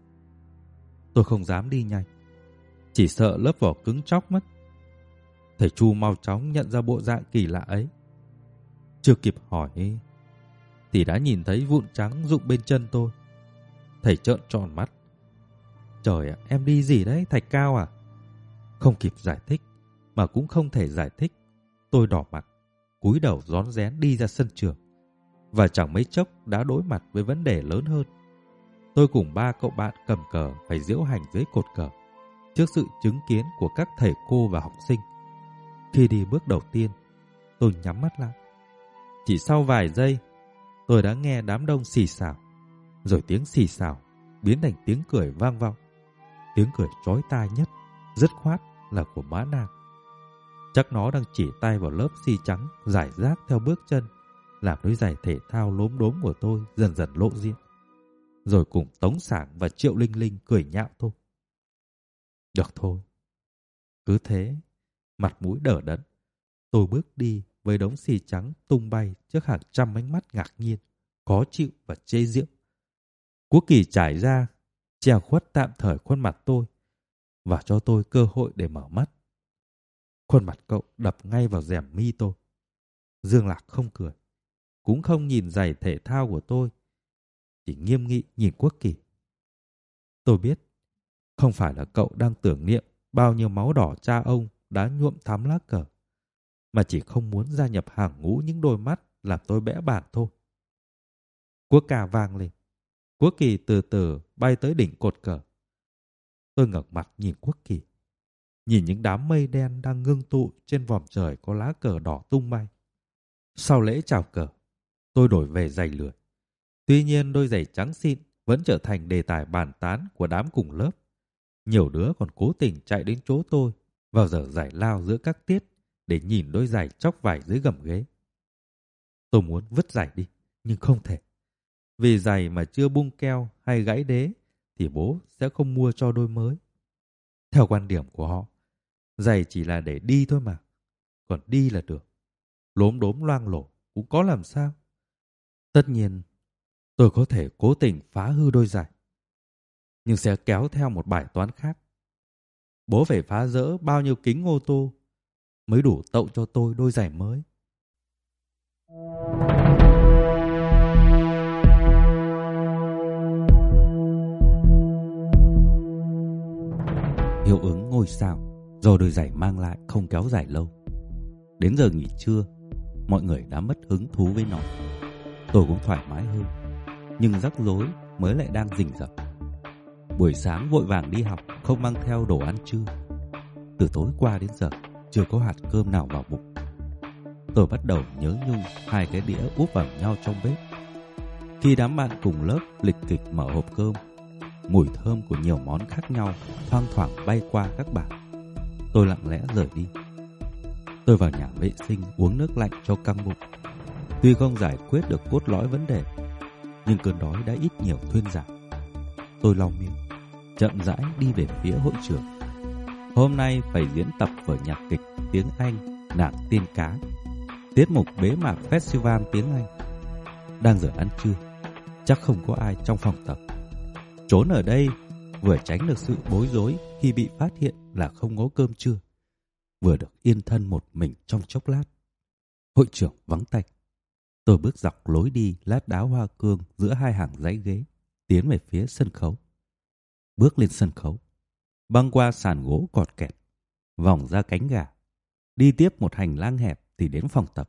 Tôi không dám đi nhanh, chỉ sợ lớp vỏ cứng chóc mất. Thầy Chu mau chóng nhận ra bộ dạng kỳ lạ ấy. Chưa kịp hỏi thì đã nhìn thấy vụn trắng rụng bên chân tôi. Thầy trợn tròn mắt. Trời ạ, em đi gì đấy, Thạch Cao à? Không kịp giải thích, mà cũng không thể giải thích. Tôi đỏ mặt, cúi đầu rón rén đi ra sân trường. Và chẳng mấy chốc đã đối mặt với vấn đề lớn hơn. Tôi cùng ba cậu bạn cầm cờ phải diễu hành dưới cột cờ, trước sự chứng kiến của các thầy cô và học sinh. Khi đi bước đầu tiên, tôi nhắm mắt lại. Chỉ sau vài giây, tôi đã nghe đám đông xì xào. Rồi tiếng xì xào biến thành tiếng cười vang vọng. Tiếng cười chói tai nhất, dứt khoát là của má nàng. Chắc nó đang chỉ tay vào lớp xi trắng rải rác theo bước chân, làm đôi giày thể thao lốm đốm của tôi dần dần lộ diện. Rồi cùng Tống Sảng và Triệu Linh Linh cười nhạo tôi. Được thôi. Cứ thế, mặt mũi đờ đẫn, tôi bước đi với đống xì trắng tung bay trước hàng trăm ánh mắt ngạc nhiên, khó chịu và chê giễu. Quốc kỳ trải ra, che khuất tạm thời khuôn mặt tôi và cho tôi cơ hội để mở mắt. Khuôn mặt cậu đập ngay vào rèm mi tôi. Dương Lạc không cười, cũng không nhìn giày thể thao của tôi, chỉ nghiêm nghị nhìn Quốc kỳ. Tôi biết, không phải là cậu đang tưởng niệm bao nhiêu máu đỏ cha ông đã nhuộm thắm lá cờ, mà chỉ không muốn gia nhập hàng ngũ những đôi mắt làm tôi bẽ bàng thôi. Quốc ca vang lên. Quốc kỳ từ từ bay tới đỉnh cột cờ. Tôi ngẩng mặt nhìn Quốc kỳ, nhìn những đám mây đen đang ngưng tụ trên vòm trời có lá cờ đỏ tung bay. Sau lễ chào cờ, tôi đổi về giày lười. Tuy nhiên đôi giày trắng xịn vẫn trở thành đề tài bàn tán của đám cùng lớp. Nhiều đứa còn cố tình chạy đến chỗ tôi vào giờ giải lao giữa các tiết để nhìn đôi giày chóc vải dưới gầm ghế. Tôi muốn vứt giày đi, nhưng không thể. Vì giày mà chưa bung keo hay gãy đế thì bố sẽ không mua cho đôi mới. Theo quan điểm của họ, giày chỉ là để đi thôi mà. Còn đi là được. Lốm đốm loang lổ cũng có làm sao. Tất nhiên, tôi có thể cố tình phá hư đôi giày, nhưng sẽ kéo theo một bài toán khác. Bố phải phá rỡ bao nhiêu kính ô tô mới đủ tậu cho tôi đôi giày mới. Hiệu ứng ngôi sao do đôi giày mang lại không kéo dài lâu. Đến giờ nghỉ trưa, mọi người đã mất hứng thú với nó. Tôi cũng thoải mái hơn, nhưng rắc rối mới lại đang rình rập. Buổi sáng vội vàng đi học, không mang theo đồ ăn trưa. Từ tối qua đến giờ, chưa có hạt cơm nào vào bụng. Tôi bắt đầu nhớ nhung hai cái đĩa úp vào nhau trong bếp. Khi đám bạn cùng lớp lịch kịch mở hộp cơm, mùi thơm của nhiều món khác nhau thoang thoảng bay qua các bàn. Tôi lặng lẽ rời đi. Tôi vào nhà vệ sinh uống nước lạnh cho căng bụng. Tuy không giải quyết được cốt lõi vấn đề, nhưng cơn đói đã ít nhiều thuyên giảm. Tôi lau miệng, chậm rãi đi về phía hội trường. Hôm nay phải diễn tập vở nhạc kịch tiếng Anh Nàng Tiên Cá, tiết mục bế mạc Festival tiếng Anh. Đang giờ ăn trưa, chắc không có ai trong phòng tập. Trốn ở đây vừa tránh được sự bối rối khi bị phát hiện là không có cơm trưa, vừa được yên thân một mình trong chốc lát. Hội trưởng vắng tanh. Tôi bước dọc lối đi lát đá hoa cương giữa hai hàng dãy ghế, tiến về phía sân khấu. Bước lên sân khấu, băng qua sàn gỗ cọt kẹt, vòng ra cánh gà, đi tiếp một hành lang hẹp thì đến phòng tập.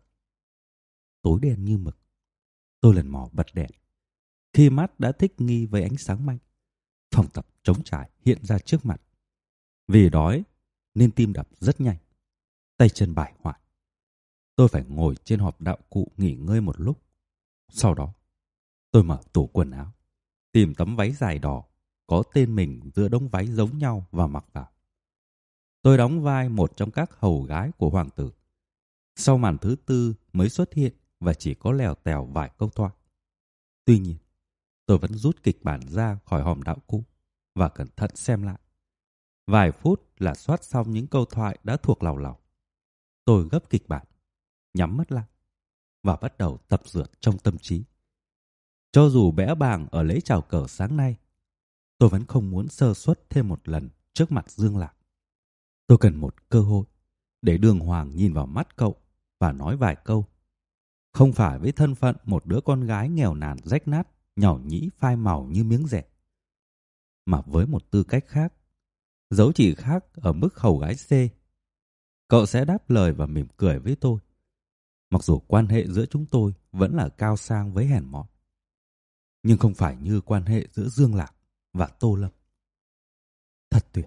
Tối đen như mực. Tôi lần mò bật đèn. Khi mắt đã thích nghi với ánh sáng mạnh, phòng tập trống trải hiện ra trước mặt. Vì đói nên tim đập rất nhanh, tay chân bải hoại. Tôi phải ngồi trên hộp đạo cụ nghỉ ngơi một lúc. Sau đó, tôi mở tủ quần áo, tìm tấm váy dài đỏ có tên mình giữa đống váy giống nhau và mặc vào. Tôi đóng vai một trong các hầu gái của hoàng tử. Sau màn thứ tư mới xuất hiện và chỉ có lèo tèo vài câu thoại. Tuy nhiên, tôi vẫn rút kịch bản ra khỏi hòm đạo cụ và cẩn thận xem lại. Vài phút là soát xong những câu thoại đã thuộc lầu lầu. Tôi gấp kịch bản, nhắm mắt lại và bắt đầu tập dượt trong tâm trí. Cho dù bẽ bàng ở lễ chào cờ sáng nay, tôi vẫn không muốn sơ suất thêm một lần trước mặt Dương Lạc. Tôi cần một cơ hội để Đường Hoàng nhìn vào mắt cậu và nói vài câu. Không phải với thân phận một đứa con gái nghèo nàn rách nát, nhỏ nhĩ phai màu như miếng dẹt, mà với một tư cách khác, dấu chỉ khác ở mức hầu gái C. Cậu sẽ đáp lời và mỉm cười với tôi, mặc dù quan hệ giữa chúng tôi vẫn là cao sang với hèn mọn, nhưng không phải như quan hệ giữa Dương Lạc và Tô Lâm. Thật tuyệt.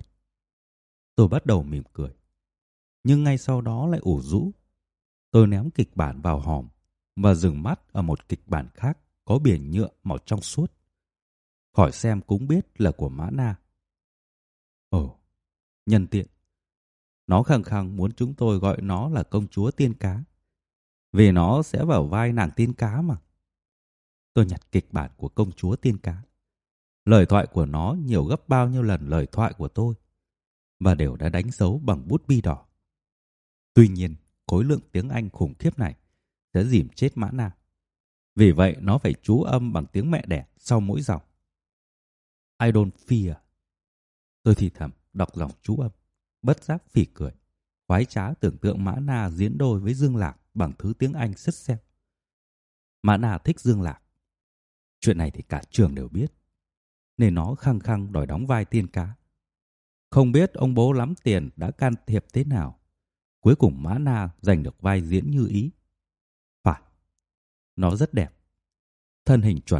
Tôi bắt đầu mỉm cười, nhưng ngay sau đó lại ủ rũ. Tôi ném kịch bản vào hòm và dừng mắt ở một kịch bản khác có biển nhựa màu trong suốt. Khỏi xem cũng biết là của Mã Na. Ồ, nhân tiện. Nó khăng khăng muốn chúng tôi gọi nó là công chúa tiên cá, vì nó sẽ vào vai nàng tiên cá mà. Tôi nhặt kịch bản của công chúa tiên cá. Lời thoại của nó nhiều gấp bao nhiêu lần lời thoại của tôi, và đều đã đánh dấu bằng bút bi đỏ. Tuy nhiên, khối lượng tiếng Anh khủng khiếp này sẽ dìm chết Mã Na. Vì vậy, nó phải chú âm bằng tiếng mẹ đẻ sau mỗi dòng. I don't fear. Tôi thì thầm đọc dòng chú âm, bất giác phì cười, khoái trá tưởng tượng Mã Na diễn đôi với Dương Lạc bằng thứ tiếng Anh sứt seo. Mã Na thích Dương Lạc. Chuyện này thì cả trường đều biết, nên nó khăng khăng đòi đóng vai tiên cá. Không biết ông bố lắm tiền đã can thiệp thế nào, cuối cùng Mã Na giành được vai diễn như ý. Phải, nó rất đẹp, thân hình chuẩn,